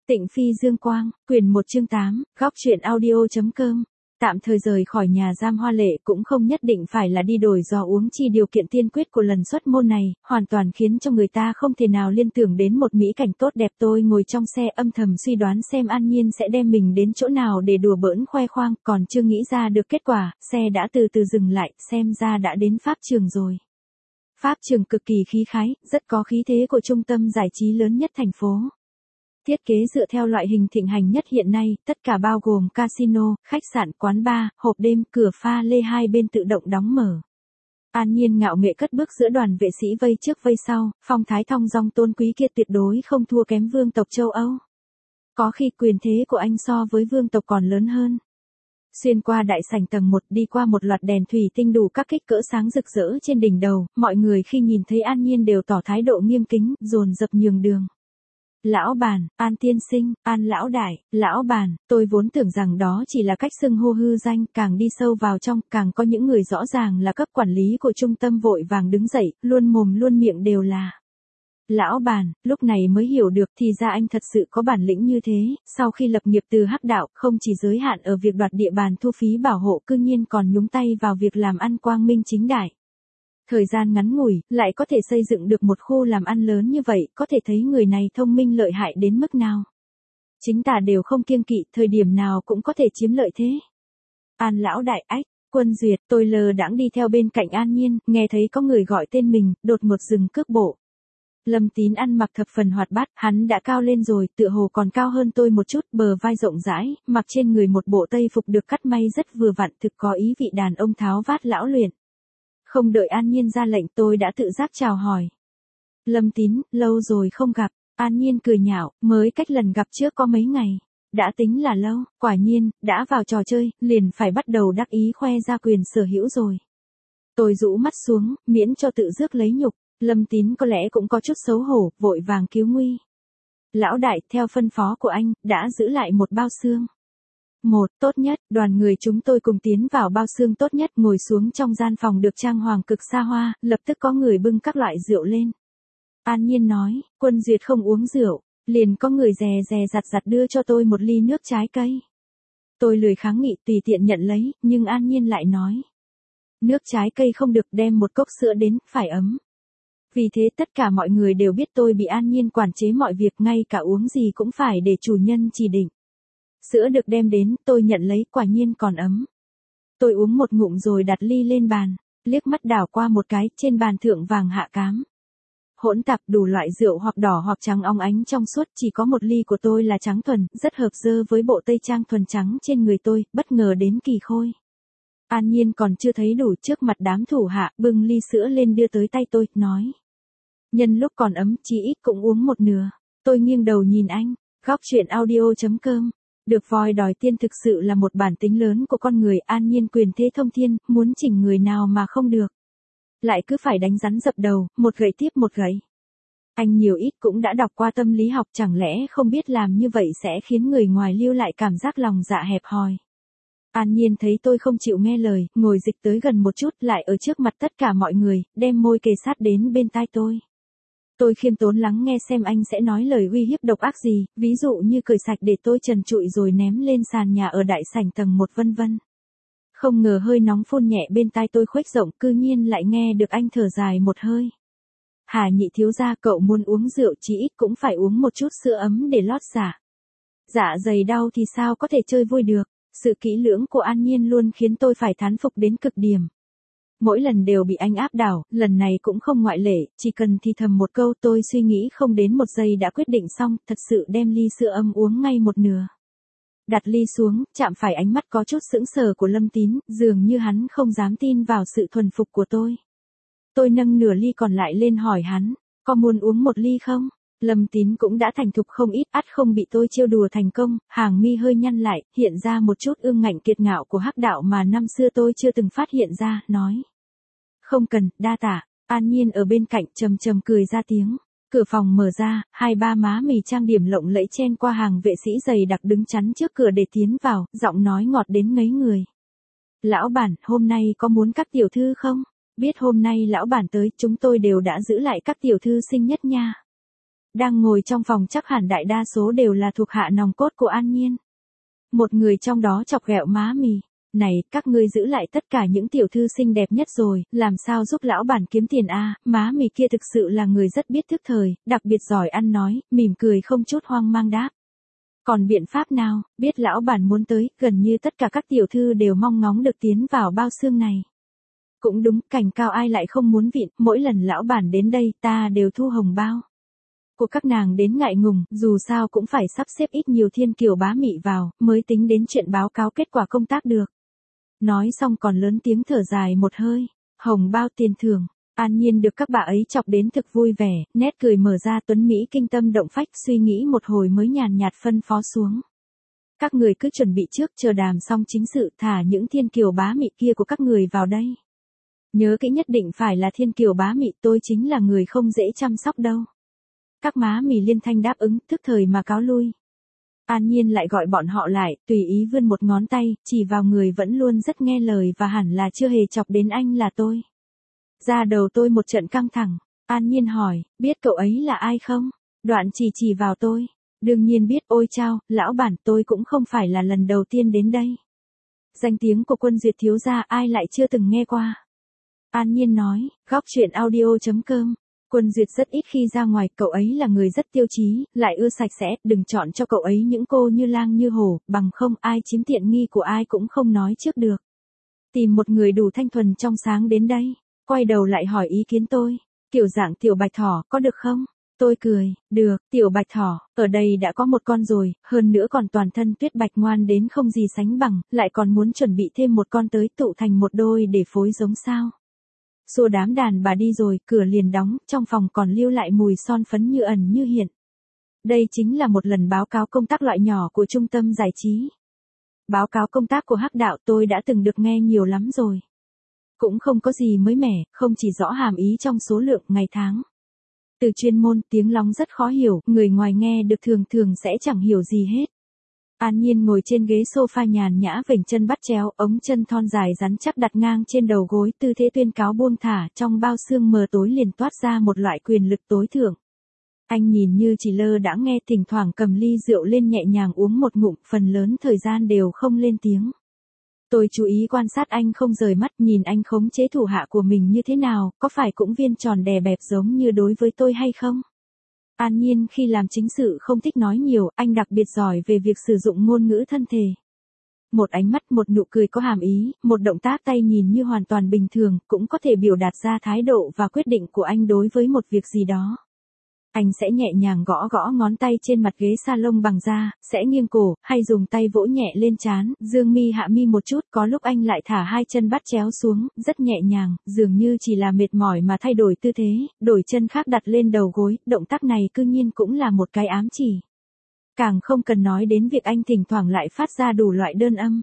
Tịnh Phi Dương Quang, quyển 1 chương 8, góc truyện audio.com. Tạm thời rời khỏi nhà giam Hoa Lệ cũng không nhất định phải là đi đổi giò uống chi, điều kiện tiên quyết của lần xuất môn này, hoàn toàn khiến cho người ta không thể nào liên tưởng đến một mỹ cảnh tốt đẹp. Tôi ngồi trong xe âm thầm suy đoán xem An Nhiên sẽ đem mình đến chỗ nào để đùa bỡn khoe khoang, còn chưa nghĩ ra được kết quả, xe đã từ từ dừng lại, xem ra đã đến Pháp Trường rồi. Pháp Trường cực kỳ khí khái, rất có khí thế của trung tâm giải trí lớn nhất thành phố. Thiết kế dựa theo loại hình thịnh hành nhất hiện nay, tất cả bao gồm casino, khách sạn, quán bar, hộp đêm, cửa pha lê hai bên tự động đóng mở. An Nhiên ngạo nghễ cất bước giữa đoàn vệ sĩ vây trước vây sau, phong thái thong dong tôn quý kia tuyệt đối không thua kém vương tộc châu Âu. Có khi quyền thế của anh so với vương tộc còn lớn hơn. Xuyên qua đại sảnh tầng 1, đi qua một loạt đèn thủy tinh đủ các kích cỡ sáng rực rỡ trên đỉnh đầu, mọi người khi nhìn thấy An Nhiên đều tỏ thái độ nghiêm kính, dồn dập nhường đường. Lão bản, An tiên sinh, An lão đại, lão bản, tôi vốn tưởng rằng đó chỉ là cách xưng hô hư danh, càng đi sâu vào trong, càng có những người rõ ràng là cấp quản lý của trung tâm vội vàng đứng dậy, luôn mồm luôn miệng đều là lão bản, lúc này mới hiểu được thì ra anh thật sự có bản lĩnh như thế, sau khi lập nghiệp từ hắc đạo, không chỉ giới hạn ở việc đoạt địa bàn thu phí bảo hộ, cư nhiên còn nhúng tay vào việc làm ăn quang minh chính đại. Thời gian ngắn ngủi, lại có thể xây dựng được một khu làm ăn lớn như vậy, có thể thấy người này thông minh lợi hại đến mức nào. Chính tả đều không kiêng kỵ, thời điểm nào cũng có thể chiếm lợi thế. An lão đại, ách, Quân Duyệt, tôi lờ đãng đi theo bên cạnh An Nhiên, nghe thấy có người gọi tên mình, đột ngột dừng cước bộ. Lâm Tín ăn mặc thập phần hoạt bát, hắn đã cao lên rồi, tựa hồ còn cao hơn tôi một chút, bờ vai rộng rãi, mặc trên người một bộ tây phục được cắt may rất vừa vặn, thực có ý vị đàn ông tháo vát lão luyện. Không đợi An Nhiên ra lệnh, tôi đã tự giác chào hỏi. Lâm Tín, lâu rồi không gặp. An Nhiên cười nhạo, mới cách lần gặp trước có mấy ngày. Đã tính là lâu, quả nhiên, đã vào trò chơi, liền phải bắt đầu đắc ý khoe ra quyền sở hữu rồi. Tôi rũ mắt xuống, miễn cho tự rước lấy nhục. Lâm Tín có lẽ cũng có chút xấu hổ, vội vàng cứu nguy. Lão đại, theo phân phó của anh, đã giữ lại một bao xương. Tốt nhất, đoàn người chúng tôi cùng tiến vào bao xương tốt nhất, ngồi xuống trong gian phòng được trang hoàng cực xa hoa, lập tức có người bưng các loại rượu lên. An Nhiên nói, Quân Duyệt không uống rượu, liền có người dè dè dặt dặt đưa cho tôi một ly nước trái cây. Tôi lười kháng nghị, tùy tiện nhận lấy, nhưng An Nhiên lại nói. Nước trái cây không được, đem một cốc sữa đến, phải ấm. Vì thế tất cả mọi người đều biết tôi bị An Nhiên quản chế mọi việc, ngay cả uống gì cũng phải để chủ nhân chỉ định. Sữa được đem đến, tôi nhận lấy, quả nhiên còn ấm. Tôi uống một ngụm rồi đặt ly lên bàn, liếc mắt đảo qua một cái, trên bàn thượng vàng hạ cám. Hỗn tạp đủ loại rượu hoặc đỏ hoặc trắng óng ánh trong suốt, chỉ có một ly của tôi là trắng thuần, rất hợp dơ với bộ tây trang thuần trắng trên người tôi, bất ngờ đến kỳ khôi. An Nhiên còn chưa thấy đủ, trước mặt đám thủ hạ, bưng ly sữa lên đưa tới tay tôi, nói. Nhân lúc còn ấm, chí ít cũng uống một nửa. Tôi nghiêng đầu nhìn anh, góc truyện audio.com. Được voi đòi tiên thực sự là một bản tính lớn của con người. An Nhiên quyền thế thông thiên, muốn chỉnh người nào mà không được. Lại cứ phải đánh rắn dập đầu, một gậy tiếp một gậy. Anh nhiều ít cũng đã đọc qua tâm lý học, chẳng lẽ không biết làm như vậy sẽ khiến người ngoài lưu lại cảm giác lòng dạ hẹp hòi. An Nhiên thấy tôi không chịu nghe lời, ngồi dịch tới gần một chút, lại ở trước mặt tất cả mọi người, đem môi kề sát đến bên tai tôi. Tôi khiêm tốn lắng nghe xem anh sẽ nói lời uy hiếp độc ác gì, ví dụ như cởi sạch để tôi trần trụi rồi ném lên sàn nhà ở đại sảnh tầng 1 vân vân. Không ngờ hơi nóng phun nhẹ bên tai tôi khuếch rộng, cư nhiên lại nghe được anh thở dài một hơi. Hà Nhị thiếu gia, cậu muốn uống rượu chí ít cũng phải uống một chút sữa ấm để lót dạ. Dạ dày đau thì sao có thể chơi vui được. Sự kỹ lưỡng của An Nhiên luôn khiến tôi phải thán phục đến cực điểm. Mỗi lần đều bị anh áp đảo, lần này cũng không ngoại lệ, chỉ cần thì thầm một câu tôi suy nghĩ không đến một giây đã quyết định xong, thật sự đem ly sữa ấm uống ngay một nửa. Đặt ly xuống, chạm phải ánh mắt có chút sững sờ của Lâm Tín, dường như hắn không dám tin vào sự thuần phục của tôi. Tôi nâng nửa ly còn lại lên hỏi hắn, có muốn uống một ly không? Lâm Tín cũng đã thành thục không ít, ắt không bị tôi trêu đùa thành công, hàng mi hơi nhăn lại, hiện ra một chút ương ngạnh kiệt ngạo của hắc đạo mà năm xưa tôi chưa từng phát hiện ra, nói. Không cần, đa tạ. An Nhiên ở bên cạnh trầm trầm cười ra tiếng. Cửa phòng mở ra, hai ba má mì trang điểm lộng lẫy chen qua hàng vệ sĩ dày đặc đứng chắn trước cửa để tiến vào, giọng nói ngọt đến ngấy người. Lão bản, hôm nay có muốn các tiểu thư không? Biết hôm nay lão bản tới, chúng tôi đều đã giữ lại các tiểu thư xinh nhất nha. Đang ngồi trong phòng chắc hẳn đại đa số đều là thuộc hạ nòng cốt của An Nhiên. Một người trong đó chọc ghẹo má mì. Này, các ngươi giữ lại tất cả những tiểu thư xinh đẹp nhất rồi, làm sao giúp lão bản kiếm tiền a? Má mì kia thực sự là người rất biết thức thời, đặc biệt giỏi ăn nói, mỉm cười không chút hoang mang đáp. Còn biện pháp nào, biết lão bản muốn tới, gần như tất cả các tiểu thư đều mong ngóng được tiến vào bao xương này. Cũng đúng, cảnh cao ai lại không muốn vịn, mỗi lần lão bản đến đây ta đều thu hồng bao. Của các nàng đến ngại ngùng, dù sao cũng phải sắp xếp ít nhiều thiên kiều bá mị vào, mới tính đến chuyện báo cáo kết quả công tác được. Nói xong còn lớn tiếng thở dài một hơi, hồng bao tiền thưởng. An Nhiên được các bà ấy chọc đến thực vui vẻ, nét cười mở ra tuấn Mỹ kinh tâm động phách, suy nghĩ một hồi mới nhàn nhạt phân phó xuống. Các người cứ chuẩn bị trước, chờ đàm xong chính sự, thả những thiên kiều bá mị kia của các người vào đây. Nhớ kỹ nhất định phải là thiên kiều bá mị, tôi chính là người không dễ chăm sóc đâu. Các má mì liên thanh đáp ứng, thức thời mà cáo lui. An Nhiên lại gọi bọn họ lại, tùy ý vươn một ngón tay, chỉ vào người vẫn luôn rất nghe lời và hẳn là chưa hề chọc đến anh là tôi. Da đầu tôi một trận căng thẳng. An Nhiên hỏi, biết cậu ấy là ai không? Đoạn chỉ vào tôi. Đương nhiên biết, ôi chao, lão bản, tôi cũng không phải là lần đầu tiên đến đây. Danh tiếng của Quân Duyệt thiếu gia ai lại chưa từng nghe qua. An Nhiên nói, góc chuyện audio.com. Quân Duyệt rất ít khi ra ngoài, cậu ấy là người rất tiêu chí, lại ưa sạch sẽ, đừng chọn cho cậu ấy những cô như lang như hổ, bằng không ai chiếm tiện nghi của ai cũng không nói trước được. Tìm một người đủ thanh thuần trong sáng đến đây, quay đầu lại hỏi ý kiến tôi, kiểu dạng tiểu bạch thỏ, có được không? Tôi cười, được, tiểu bạch thỏ, ở đây đã có một con rồi, hơn nữa còn toàn thân tuyết bạch ngoan đến không gì sánh bằng, lại còn muốn chuẩn bị thêm một con tới tụ thành một đôi để phối giống sao. Xua đám đàn bà đi rồi, cửa liền đóng, trong phòng còn lưu lại mùi son phấn như ẩn như hiện. Đây chính là một lần báo cáo công tác loại nhỏ của trung tâm giải trí. Báo cáo công tác của Hắc Đạo tôi đã từng được nghe nhiều lắm rồi. Cũng không có gì mới mẻ, không chỉ rõ hàm ý trong số lượng ngày tháng. Từ chuyên môn, tiếng lóng rất khó hiểu, người ngoài nghe được thường sẽ chẳng hiểu gì hết. An Nhiên ngồi trên ghế sofa nhàn nhã vểnh chân bắt chéo, ống chân thon dài rắn chắc đặt ngang trên đầu gối, tư thế tuyên cáo buông thả, trong bao xương mờ tối liền toát ra một loại quyền lực tối thượng. Anh nhìn như chỉ lơ đãng nghe, thỉnh thoảng cầm ly rượu lên nhẹ nhàng uống một ngụm, phần lớn thời gian đều không lên tiếng. Tôi chú ý quan sát anh không rời mắt, nhìn anh khống chế thủ hạ của mình như thế nào, có phải cũng viên tròn đè bẹp giống như đối với tôi hay không? An Nhiên khi làm chính sự không thích nói nhiều, anh đặc biệt giỏi về việc sử dụng ngôn ngữ thân thể. Một ánh mắt, một nụ cười có hàm ý, một động tác tay nhìn như hoàn toàn bình thường, cũng có thể biểu đạt ra thái độ và quyết định của anh đối với một việc gì đó. Anh sẽ nhẹ nhàng gõ ngón tay trên mặt ghế salon bằng da, sẽ nghiêng cổ, hay dùng tay vỗ nhẹ lên trán, dương mi hạ mi một chút, có lúc anh lại thả hai chân bắt chéo xuống, rất nhẹ nhàng, dường như chỉ là mệt mỏi mà thay đổi tư thế, đổi chân khác đặt lên đầu gối, động tác này cư nhiên cũng là một cái ám chỉ. Càng không cần nói đến việc anh thỉnh thoảng lại phát ra đủ loại đơn âm.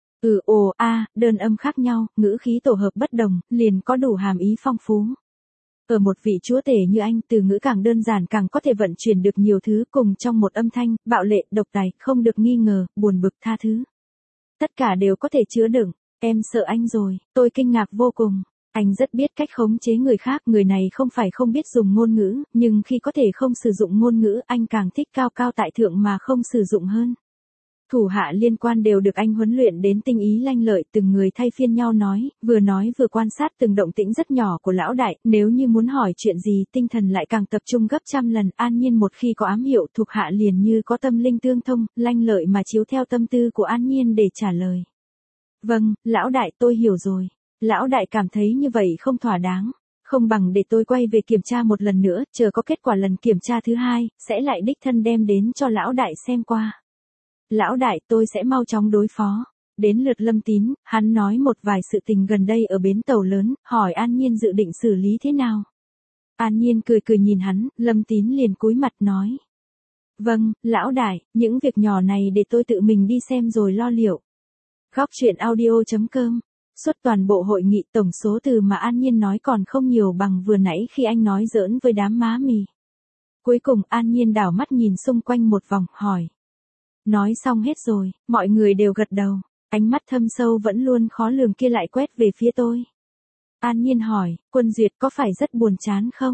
Ồ, đơn âm khác nhau, ngữ khí tổ hợp bất đồng, liền có đủ hàm ý phong phú. Ở một vị chúa tể như anh, từ ngữ càng đơn giản càng có thể vận chuyển được nhiều thứ cùng trong một âm thanh, bạo lệ, độc tài, không được nghi ngờ, buồn bực, tha thứ. Tất cả đều có thể chứa đựng. Em sợ anh rồi, tôi kinh ngạc vô cùng. Anh rất biết cách khống chế người khác, người này không phải không biết dùng ngôn ngữ, nhưng khi có thể không sử dụng ngôn ngữ, anh càng thích cao cao tại thượng mà không sử dụng hơn. Thủ hạ liên quan đều được anh huấn luyện đến tinh ý lanh lợi, từng người thay phiên nhau nói vừa quan sát từng động tĩnh rất nhỏ của lão đại, nếu như muốn hỏi chuyện gì, tinh thần lại càng tập trung gấp trăm lần. An Nhiên một khi có ám hiệu, thuộc hạ liền như có tâm linh tương thông, lanh lợi mà chiếu theo tâm tư của An Nhiên để trả lời. Vâng, lão đại, tôi hiểu rồi. Lão đại cảm thấy như vậy không thỏa đáng. Không bằng để tôi quay về kiểm tra một lần nữa, chờ có kết quả lần kiểm tra thứ hai, sẽ lại đích thân đem đến cho lão đại xem qua. Lão đại, tôi sẽ mau chóng đối phó. Đến lượt Lâm Tín, hắn nói một vài sự tình gần đây ở bến tàu lớn, hỏi An Nhiên dự định xử lý thế nào. An Nhiên cười nhìn hắn, Lâm Tín liền cúi mặt nói. Vâng, lão đại, những việc nhỏ này để tôi tự mình đi xem rồi lo liệu. Góc chuyện audio.com. Suốt toàn bộ hội nghị, tổng số từ mà An Nhiên nói còn không nhiều bằng vừa nãy khi anh nói giỡn với đám má mì. Cuối cùng An Nhiên đảo mắt nhìn xung quanh một vòng, hỏi. Nói xong hết rồi, mọi người đều gật đầu, ánh mắt thâm sâu vẫn luôn khó lường kia lại quét về phía tôi. An Nhiên hỏi, Quân Duyệt có phải rất buồn chán không?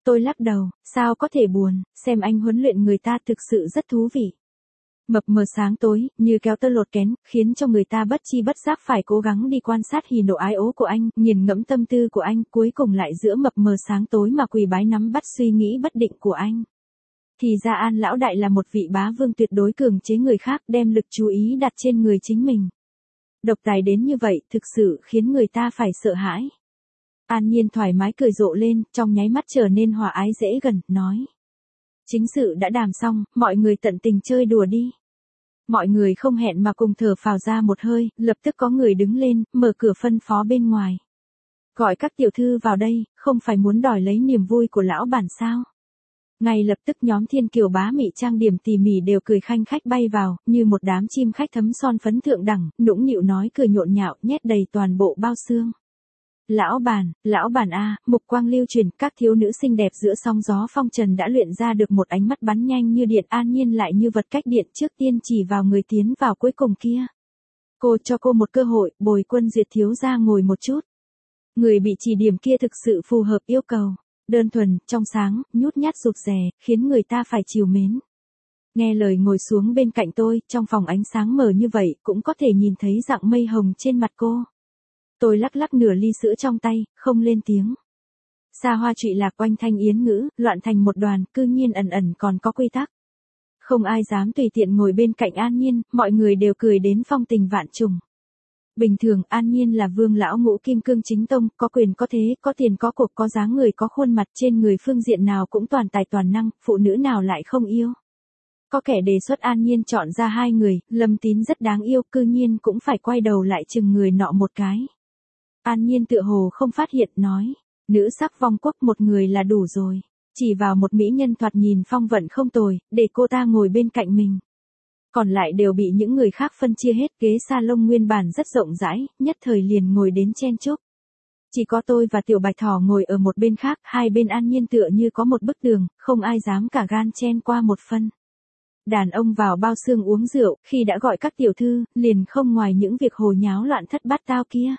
Tôi lắc đầu, sao có thể buồn, xem anh huấn luyện người ta thực sự rất thú vị. Mập mờ sáng tối, như kéo tơ lột kén, khiến cho người ta bất chi bất giác phải cố gắng đi quan sát hỉ nộ ái ố của anh, nghiền ngẫm tâm tư của anh, cuối cùng lại giữa mập mờ sáng tối mà quỳ bái nắm bắt suy nghĩ bất định của anh. Thì ra An lão đại là một vị bá vương tuyệt đối cường chế người khác, đem lực chú ý đặt trên người chính mình. Độc tài đến như vậy, thực sự khiến người ta phải sợ hãi. An Nhiên thoải mái cười rộ lên, trong nháy mắt trở nên hòa ái dễ gần, nói. Chính sự đã đàm xong, mọi người tận tình chơi đùa đi. Mọi người không hẹn mà cùng thở phào ra một hơi, lập tức có người đứng lên, mở cửa phân phó bên ngoài. Gọi các tiểu thư vào đây, không phải muốn đòi lấy niềm vui của lão bản sao? Ngay lập tức nhóm Thiên Kiều bá mị trang điểm tỉ mỉ đều cười khanh khách bay vào, như một đám chim khách thấm son phấn thượng đẳng, nũng nịu nói cười nhộn nhạo, nhét đầy toàn bộ bao xương. Lão bản a, mục quang lưu truyền, các thiếu nữ xinh đẹp giữa sóng gió phong trần đã luyện ra được một ánh mắt bắn nhanh như điện. An Nhiên lại như vật cách điện, trước tiên chỉ vào người tiến vào cuối cùng kia. Cô cho cô một cơ hội, bồi Quân Duyệt thiếu gia ngồi một chút. Người bị chỉ điểm kia thực sự phù hợp yêu cầu. Đơn thuần, trong sáng, nhút nhát rụt rè, khiến người ta phải trìu mến. Nghe lời ngồi xuống bên cạnh tôi, trong phòng ánh sáng mờ như vậy, cũng có thể nhìn thấy dạng mây hồng trên mặt cô. Tôi lắc lắc nửa ly sữa trong tay, không lên tiếng. Xa hoa trụy lạc oanh thanh yến ngữ, loạn thành một đoàn, cư nhiên ẩn ẩn còn có quy tắc. Không ai dám tùy tiện ngồi bên cạnh An Nhiên, mọi người đều cười đến phong tình vạn trùng. Bình thường An Nhiên là vương lão ngũ kim cương chính tông, có quyền có thế, có tiền có cuộc, có dáng người có khuôn mặt, trên người phương diện nào cũng toàn tài toàn năng, phụ nữ nào lại không yêu. Có kẻ đề xuất An Nhiên chọn ra hai người, Lâm Tín rất đáng yêu, cư nhiên cũng phải quay đầu lại chừng người nọ một cái. An Nhiên tựa hồ không phát hiện, nói, nữ sắc vong quốc một người là đủ rồi, chỉ vào một mỹ nhân thoạt nhìn phong vận không tồi, để cô ta ngồi bên cạnh mình. Còn lại đều bị những người khác phân chia hết, ghế salon nguyên bản rất rộng rãi, nhất thời liền ngồi đến chen chúc. Chỉ có tôi và Tiểu Bạch Thỏ ngồi ở một bên khác, hai bên An Nhiên tựa như có một bức tường, không ai dám cả gan chen qua một phân. Đàn ông vào bao xương uống rượu, khi đã gọi các tiểu thư, liền không ngoài những việc hồ nháo loạn thất bát tao kia.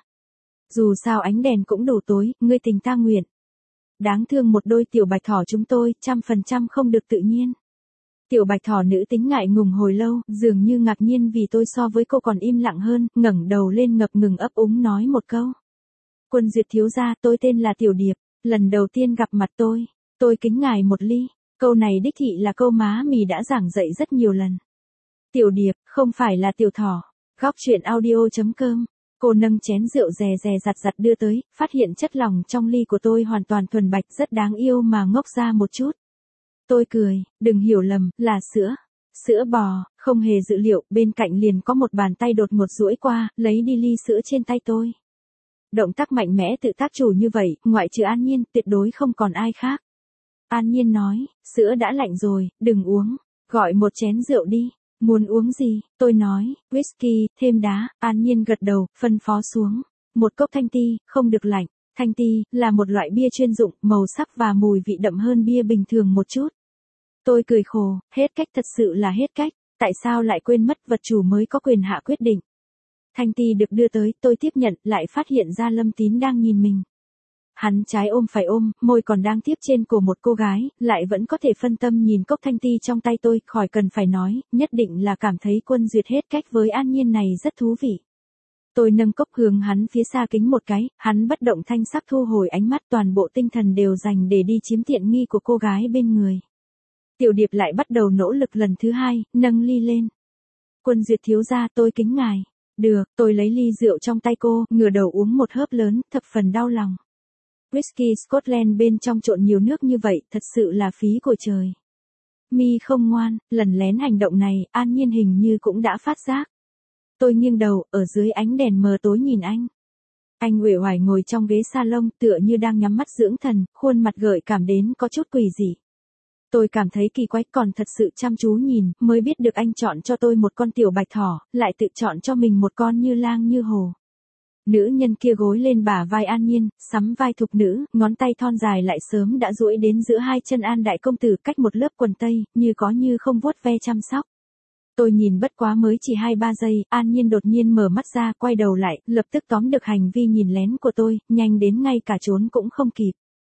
Dù sao ánh đèn cũng đủ tối, ngươi tình ta nguyện. Đáng thương một đôi Tiểu Bạch Thỏ chúng tôi, 100% không được tự nhiên. Tiểu Bạch Thỏ nữ tính ngại ngùng hồi lâu, dường như ngạc nhiên vì tôi so với cô còn im lặng hơn, ngẩng đầu lên ngập ngừng ấp úng nói một câu. Quân Duyệt thiếu gia, tôi tên là Tiểu Điệp, lần đầu tiên gặp mặt tôi kính ngài một ly. Câu này đích thị là câu má mì đã giảng dạy rất nhiều lần. Tiểu Điệp, không phải là Tiểu Thỏ. Góc truyện audio.com. Cô nâng chén rượu rè rè giặt đưa tới, phát hiện chất lòng trong ly của tôi hoàn toàn thuần bạch, rất đáng yêu mà ngốc ra một chút. Tôi cười, đừng hiểu lầm, là sữa. Sữa bò, không hề dự liệu, bên cạnh liền có một bàn tay đột ngột duỗi qua, lấy đi ly sữa trên tay tôi. Động tác mạnh mẽ tự tác chủ như vậy, ngoại trừ An Nhiên, tuyệt đối không còn ai khác. An Nhiên nói, sữa đã lạnh rồi, đừng uống, gọi một chén rượu đi. Muốn uống gì? Tôi nói, whisky, thêm đá. An Nhiên gật đầu, phân phó xuống. Một cốc thanh ti, không được lạnh. Thanh ti, là một loại bia chuyên dụng, màu sắc và mùi vị đậm hơn bia bình thường một chút. Tôi cười khổ, hết cách, thật sự là hết cách. Tại sao lại quên mất vật chủ mới có quyền hạ quyết định? Thanh ti được đưa tới, tôi tiếp nhận, lại phát hiện ra Lâm Tín đang nhìn mình. Hắn trái ôm phải ôm, môi còn đang tiếp trên cổ một cô gái, lại vẫn có thể phân tâm nhìn cốc thanh ti trong tay tôi, khỏi cần phải nói, nhất định là cảm thấy Quân Duyệt hết cách với An Nhiên này rất thú vị. Tôi nâng cốc hướng hắn phía xa kính một cái, hắn bất động thanh sắc thu hồi ánh mắt, toàn bộ tinh thần đều dành để đi chiếm tiện nghi của cô gái bên người. Tiểu Điệp lại bắt đầu nỗ lực lần thứ hai, nâng ly lên. Quân Duyệt thiếu gia, tôi kính ngài. Được, tôi lấy ly rượu trong tay cô, ngửa đầu uống một hớp lớn, thập phần đau lòng. Whisky Scotland bên trong trộn nhiều nước như vậy, thật sự là phí của trời. Mi không ngoan, lần lén hành động này, An Nhiên hình như cũng đã phát giác. Tôi nghiêng đầu, ở dưới ánh đèn mờ tối nhìn anh. Anh uể oải ngồi trong ghế salon, tựa như đang nhắm mắt dưỡng thần, khuôn mặt gợi cảm đến có chút quỷ dị. Tôi cảm thấy kỳ quái, còn thật sự chăm chú nhìn, mới biết được anh chọn cho tôi một con Tiểu Bạch Thỏ, lại tự chọn cho mình một con Như Lang Như Hồ. Nữ nhân kia gối lên bả vai An Nhiên, sắm vai thục nữ, ngón tay thon dài lại sớm đã duỗi đến giữa hai chân An đại công tử cách một lớp quần tây, như có như không vuốt ve chăm sóc. Tôi nhìn bất quá mới chỉ 2-3 giây, An Nhiên đột nhiên mở mắt ra, quay đầu lại, lập tức tóm được hành vi nhìn lén của tôi, nhanh đến ngay cả trốn cũng không kịp.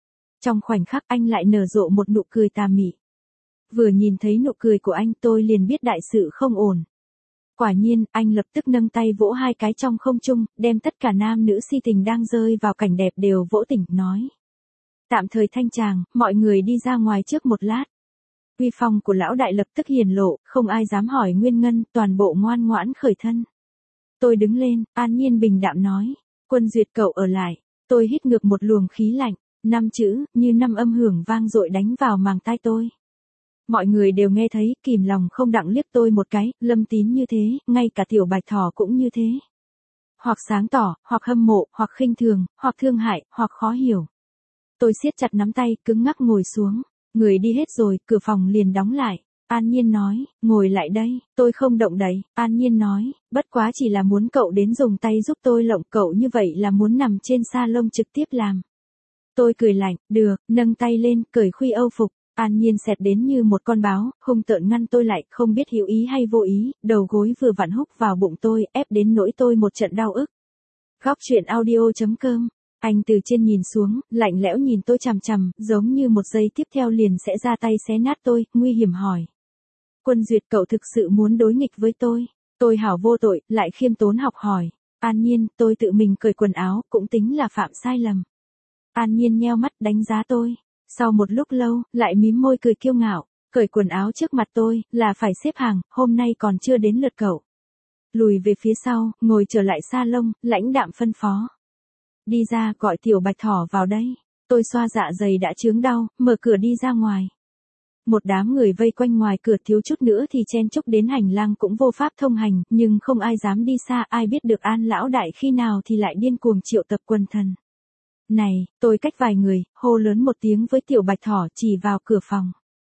Trong khoảnh khắc anh lại nở rộ một nụ cười tà mị. Vừa nhìn thấy nụ cười của anh tôi liền biết đại sự không ổn. Quả nhiên, anh lập tức nâng tay vỗ hai cái trong không trung, đem tất cả nam nữ si tình đang rơi vào cảnh đẹp đều vỗ tỉnh, nói. Tạm thời thanh tràng, mọi người đi ra ngoài trước một lát. Uy phong của lão đại lập tức hiển lộ, không ai dám hỏi nguyên ngân, toàn bộ ngoan ngoãn khởi thân. Tôi đứng lên, an nhiên bình đạm nói. Quân Duyệt cậu ở lại. Tôi hít ngược một luồng khí lạnh, 5 chữ, như 5 âm hưởng vang dội đánh vào màng tai tôi. Mọi người đều nghe thấy, kìm lòng không đặng liếc tôi một cái, Lâm Tín như thế, ngay cả Tiểu Bạch Thỏ cũng như thế. Hoặc sáng tỏ, hoặc hâm mộ, hoặc khinh thường, hoặc thương hại, hoặc khó hiểu. Tôi siết chặt nắm tay, cứng ngắc ngồi xuống. Người đi hết rồi, cửa phòng liền đóng lại. An Nhiên nói, ngồi lại đây, tôi không động đậy. An Nhiên nói, bất quá chỉ là muốn cậu đến dùng tay giúp tôi lộng, cậu như vậy là muốn nằm trên sa lông trực tiếp làm. Tôi cười lạnh, được, nâng tay lên, cởi khuy âu phục. An Nhiên xẹt đến như một con báo, hung tợn ngăn tôi lại, không biết hữu ý hay vô ý, đầu gối vừa vặn húc vào bụng tôi, ép đến nỗi tôi một trận đau ức. Góc truyện audio.com. Anh từ trên nhìn xuống, lạnh lẽo nhìn tôi chằm chằm, giống như một giây tiếp theo liền sẽ ra tay xé nát tôi, nguy hiểm hỏi. Quân Duyệt cậu thực sự muốn đối nghịch với tôi? Tôi hảo vô tội, lại khiêm tốn học hỏi. An Nhiên, tôi tự mình cởi quần áo, cũng tính là phạm sai lầm. An Nhiên nheo mắt đánh giá tôi. Sau một lúc lâu, lại mím môi cười kiêu ngạo, cởi quần áo trước mặt tôi, là phải xếp hàng, hôm nay còn chưa đến lượt cậu. Lùi về phía sau, ngồi trở lại salon, lãnh đạm phân phó. Đi ra, gọi Tiểu Bạch Thỏ vào đây. Tôi xoa dạ dày đã chướng đau, mở cửa đi ra ngoài. Một đám người vây quanh ngoài cửa, thiếu chút nữa thì chen chúc đến hành lang cũng vô pháp thông hành, nhưng không ai dám đi xa, ai biết được An lão đại khi nào thì lại điên cuồng triệu tập quần thần. Này, tôi cách vài người, hô lớn một tiếng với Tiểu Bạch Thỏ, chỉ vào cửa phòng.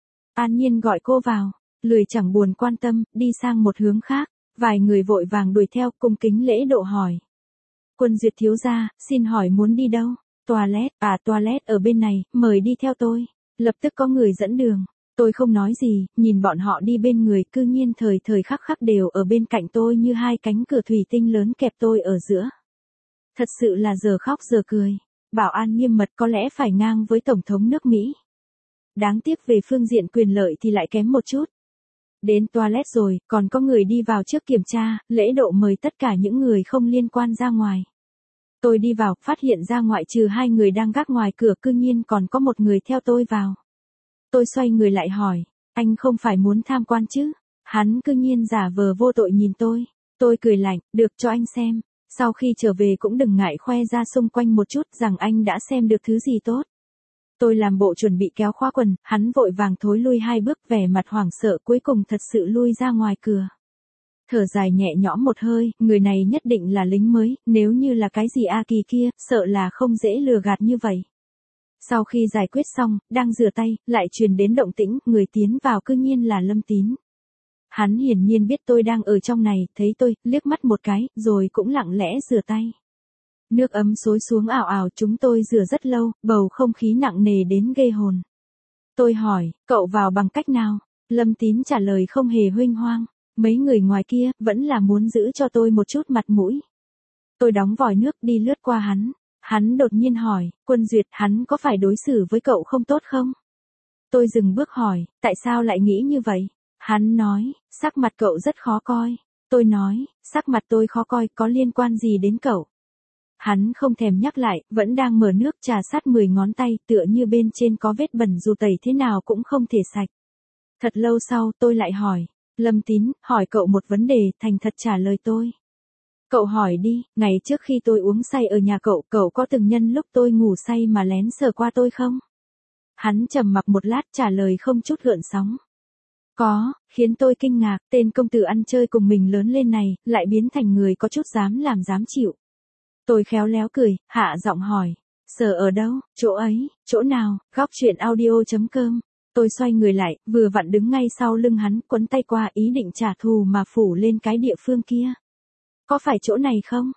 An Nhiên gọi cô vào, lười chẳng buồn quan tâm, đi sang một hướng khác, vài người vội vàng đuổi theo, cung kính lễ độ hỏi. Quân Duyệt thiếu gia, xin hỏi muốn đi đâu? Toilet, toilet ở bên này, mời đi theo tôi. Lập tức có người dẫn đường. Tôi không nói gì, nhìn bọn họ đi bên người, cư nhiên thời thời khắc khắc đều ở bên cạnh tôi như hai cánh cửa thủy tinh lớn kẹp tôi ở giữa. Thật sự là giờ khóc giờ cười. Bảo an nghiêm mật có lẽ phải ngang với Tổng thống nước Mỹ. Đáng tiếc về phương diện quyền lợi thì lại kém một chút. Đến toilet rồi, còn có người đi vào trước kiểm tra, lễ độ mời tất cả những người không liên quan ra ngoài. Tôi đi vào, phát hiện ra ngoại trừ 2 người đang gác ngoài cửa, cư nhiên còn có một người theo tôi vào. Tôi xoay người lại hỏi, anh không phải muốn tham quan chứ? Hắn cư nhiên giả vờ vô tội nhìn tôi. Tôi cười lạnh, được cho anh xem. Sau khi trở về cũng đừng ngại khoe ra xung quanh một chút rằng anh đã xem được thứ gì tốt. Tôi làm bộ chuẩn bị kéo khóa quần, hắn vội vàng thối lui 2 bước, vẻ mặt hoảng sợ, cuối cùng thật sự lui ra ngoài cửa. Thở dài nhẹ nhõm một hơi, người này nhất định là lính mới, nếu như là cái gì A Kỳ kia, sợ là không dễ lừa gạt như vậy. Sau khi giải quyết xong, đang rửa tay, lại truyền đến động tĩnh, người tiến vào cư nhiên là Lâm Tín. Hắn hiển nhiên biết tôi đang ở trong này, thấy tôi, liếc mắt một cái, rồi cũng lặng lẽ rửa tay. Nước ấm xối xuống ảo ảo, chúng tôi rửa rất lâu, bầu không khí nặng nề đến ghê hồn. Tôi hỏi, cậu vào bằng cách nào? Lâm Tín trả lời không hề huênh hoang. Mấy người ngoài kia, vẫn là muốn giữ cho tôi một chút mặt mũi. Tôi đóng vòi nước đi lướt qua hắn. Hắn đột nhiên hỏi, Quân Duyệt, hắn có phải đối xử với cậu không tốt không? Tôi dừng bước hỏi, tại sao lại nghĩ như vậy? Hắn nói, sắc mặt cậu rất khó coi. Tôi nói, sắc mặt tôi khó coi có liên quan gì đến cậu? Hắn không thèm nhắc lại, vẫn đang mở nước trà sát 10 ngón tay, tựa như bên trên có vết bẩn dù tẩy thế nào cũng không thể sạch. Thật lâu sau tôi lại hỏi, Lâm Tín, hỏi cậu một vấn đề, thành thật trả lời tôi. Cậu hỏi đi, ngày trước khi tôi uống say ở nhà cậu, cậu có từng nhân lúc tôi ngủ say mà lén sờ qua tôi không? Hắn trầm mặc một lát trả lời không chút gợn sóng. Có, khiến tôi kinh ngạc, tên công tử ăn chơi cùng mình lớn lên này, lại biến thành người có chút dám làm dám chịu. Tôi khéo léo cười, hạ giọng hỏi, sờ ở đâu, chỗ ấy, chỗ nào, góc truyện audio.com. Tôi xoay người lại, vừa vặn đứng ngay sau lưng hắn, quấn tay qua ý định trả thù mà phủ lên cái địa phương kia. Có phải chỗ này không?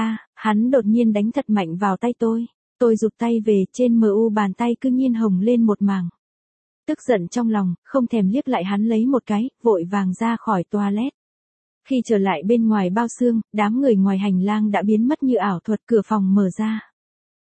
Hắn đột nhiên đánh thật mạnh vào tay tôi. Tôi rụt tay về, trên mu bàn tay cư nhiên hồng lên một mảng. Tức giận trong lòng, không thèm liếc lại hắn lấy một cái, vội vàng ra khỏi toilet. Khi trở lại bên ngoài bao xương, đám người ngoài hành lang đã biến mất như ảo thuật, cửa phòng mở ra.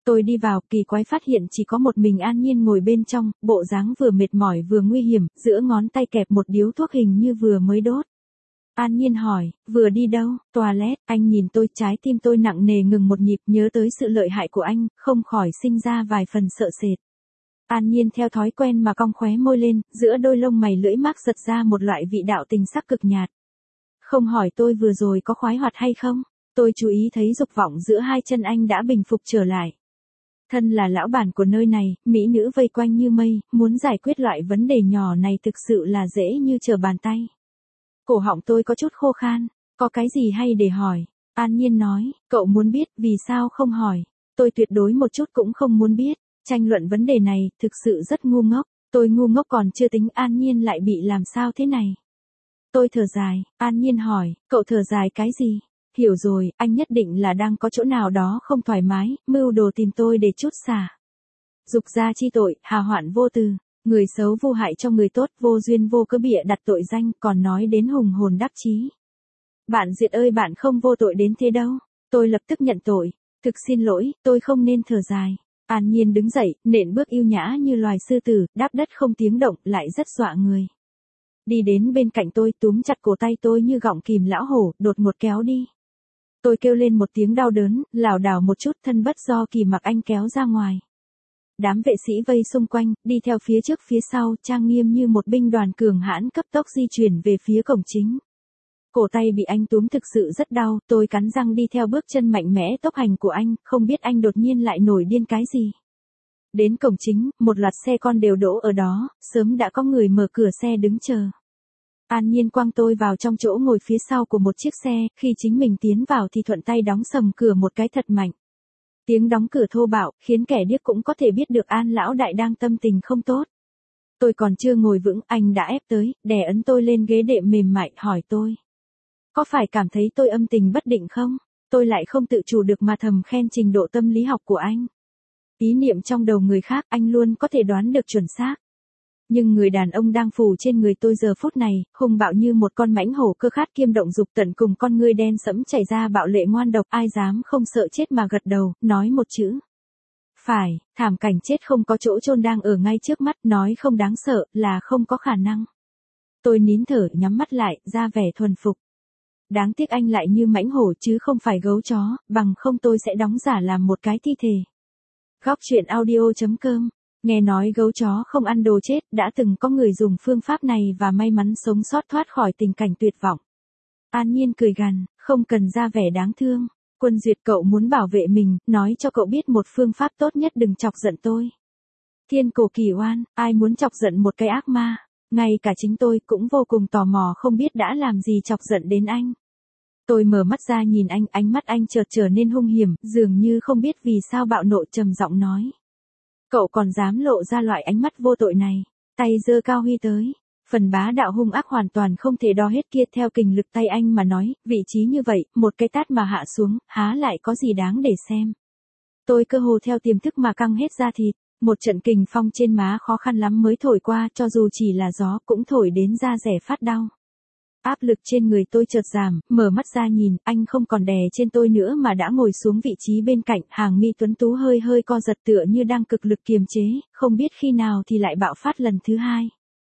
Tôi đi vào, kỳ quái phát hiện chỉ có một mình An Nhiên ngồi bên trong, bộ dáng vừa mệt mỏi vừa nguy hiểm, giữa ngón tay kẹp một điếu thuốc hình như vừa mới đốt. An Nhiên hỏi, vừa đi đâu? Toilet. Anh nhìn tôi, trái tim tôi nặng nề ngừng một nhịp, nhớ tới sự lợi hại của anh, không khỏi sinh ra vài phần sợ sệt. An Nhiên theo thói quen mà cong khóe môi lên, giữa đôi lông mày lưỡi mác giật ra một loại vị đạo tình sắc cực nhạt. Không hỏi tôi vừa rồi có khoái hoạt hay không? Tôi chú ý thấy dục vọng giữa hai chân anh đã bình phục trở lại. Thân là lão bản của nơi này, mỹ nữ vây quanh như mây, muốn giải quyết loại vấn đề nhỏ này thực sự là dễ như trở bàn tay. Cổ họng tôi có chút khô khan, có cái gì hay để hỏi? An Nhiên nói, cậu muốn biết vì sao không hỏi? Tôi tuyệt đối một chút cũng không muốn biết, tranh luận vấn đề này thực sự rất ngu ngốc, tôi ngu ngốc còn chưa tính An Nhiên lại bị làm sao thế này. Tôi thở dài, An Nhiên hỏi, cậu thở dài cái gì? Hiểu rồi, anh nhất định là đang có chỗ nào đó không thoải mái, mưu đồ tìm tôi để trút xả. Dục gia chi tội, hà hoạn vô từ, người xấu vô hại cho người tốt, vô duyên vô cớ bịa đặt tội danh, còn nói đến hùng hồn đắc chí. Bạn Diệt ơi, bạn không vô tội đến thế đâu. Tôi lập tức nhận tội, thực xin lỗi, tôi không nên thở dài. An Nhiên đứng dậy, nện bước yêu nhã như loài sư tử, đáp đất không tiếng động, lại rất dọa người. Đi đến bên cạnh tôi, túm chặt cổ tay tôi như gọng kìm lão hổ, đột ngột kéo đi. Tôi kêu lên một tiếng đau đớn, lảo đảo một chút, thân bất do kỳ mặc anh kéo ra ngoài. Đám vệ sĩ vây xung quanh, đi theo phía trước phía sau, trang nghiêm như một binh đoàn cường hãn cấp tốc di chuyển về phía cổng chính. Cổ tay bị anh túm thực sự rất đau, tôi cắn răng đi theo bước chân mạnh mẽ tốc hành của anh, không biết anh đột nhiên lại nổi điên cái gì. Đến cổng chính, một loạt xe con đều đỗ ở đó, sớm đã có người mở cửa xe đứng chờ. An Nhiên quăng tôi vào trong chỗ ngồi phía sau của một chiếc xe, khi chính mình tiến vào thì thuận tay đóng sầm cửa một cái thật mạnh. Tiếng đóng cửa thô bạo, khiến kẻ điếc cũng có thể biết được An lão đại đang tâm tình không tốt. Tôi còn chưa ngồi vững, anh đã ép tới, đè ấn tôi lên ghế đệm mềm mại, hỏi tôi. Có phải cảm thấy tôi âm tình bất định không? Tôi lại không tự chủ được mà thầm khen trình độ tâm lý học của anh. Ý niệm trong đầu người khác anh luôn có thể đoán được chuẩn xác. Nhưng người đàn ông đang phủ trên người tôi giờ phút này, hung bạo như một con mãnh hổ cơ khát kiêm động dục tận cùng, con ngươi đen sẫm chảy ra bạo lệ ngoan độc, ai dám không sợ chết mà gật đầu, nói một chữ. Phải, thảm cảnh chết không có chỗ chôn đang ở ngay trước mắt, nói không đáng sợ, là không có khả năng. Tôi nín thở, nhắm mắt lại, ra vẻ thuần phục. Đáng tiếc anh lại như mãnh hổ chứ không phải gấu chó, bằng không tôi sẽ đóng giả làm một cái thi thể. Góc truyện audio.com. Nghe nói gấu chó không ăn đồ chết, đã từng có người dùng phương pháp này và may mắn sống sót thoát khỏi tình cảnh tuyệt vọng. An Nhiên cười gằn, không cần ra vẻ đáng thương. Quân Duyệt, cậu muốn bảo vệ mình, nói cho cậu biết một phương pháp tốt nhất, đừng chọc giận tôi. Thiên cổ kỳ oan, ai muốn chọc giận một cái ác ma, ngay cả chính tôi cũng vô cùng tò mò không biết đã làm gì chọc giận đến anh. Tôi mở mắt ra nhìn anh, ánh mắt anh chợt trở nên hung hiểm, dường như không biết vì sao bạo nộ, trầm giọng nói. Cậu còn dám lộ ra loại ánh mắt vô tội này, tay giơ cao huy tới. Phần bá đạo hung ác hoàn toàn không thể đo hết kia, theo kình lực tay anh mà nói, vị trí như vậy, một cái tát mà hạ xuống, há lại có gì đáng để xem. Tôi cơ hồ theo tiềm thức mà căng hết da thịt, một trận kình phong trên má khó khăn lắm mới thổi qua, cho dù chỉ là gió cũng thổi đến da rẻ phát đau. Áp lực trên người tôi chợt giảm, mở mắt ra nhìn, anh không còn đè trên tôi nữa mà đã ngồi xuống vị trí bên cạnh, hàng mi tuấn tú hơi hơi co giật tựa như đang cực lực kiềm chế, không biết khi nào thì lại bạo phát lần thứ hai.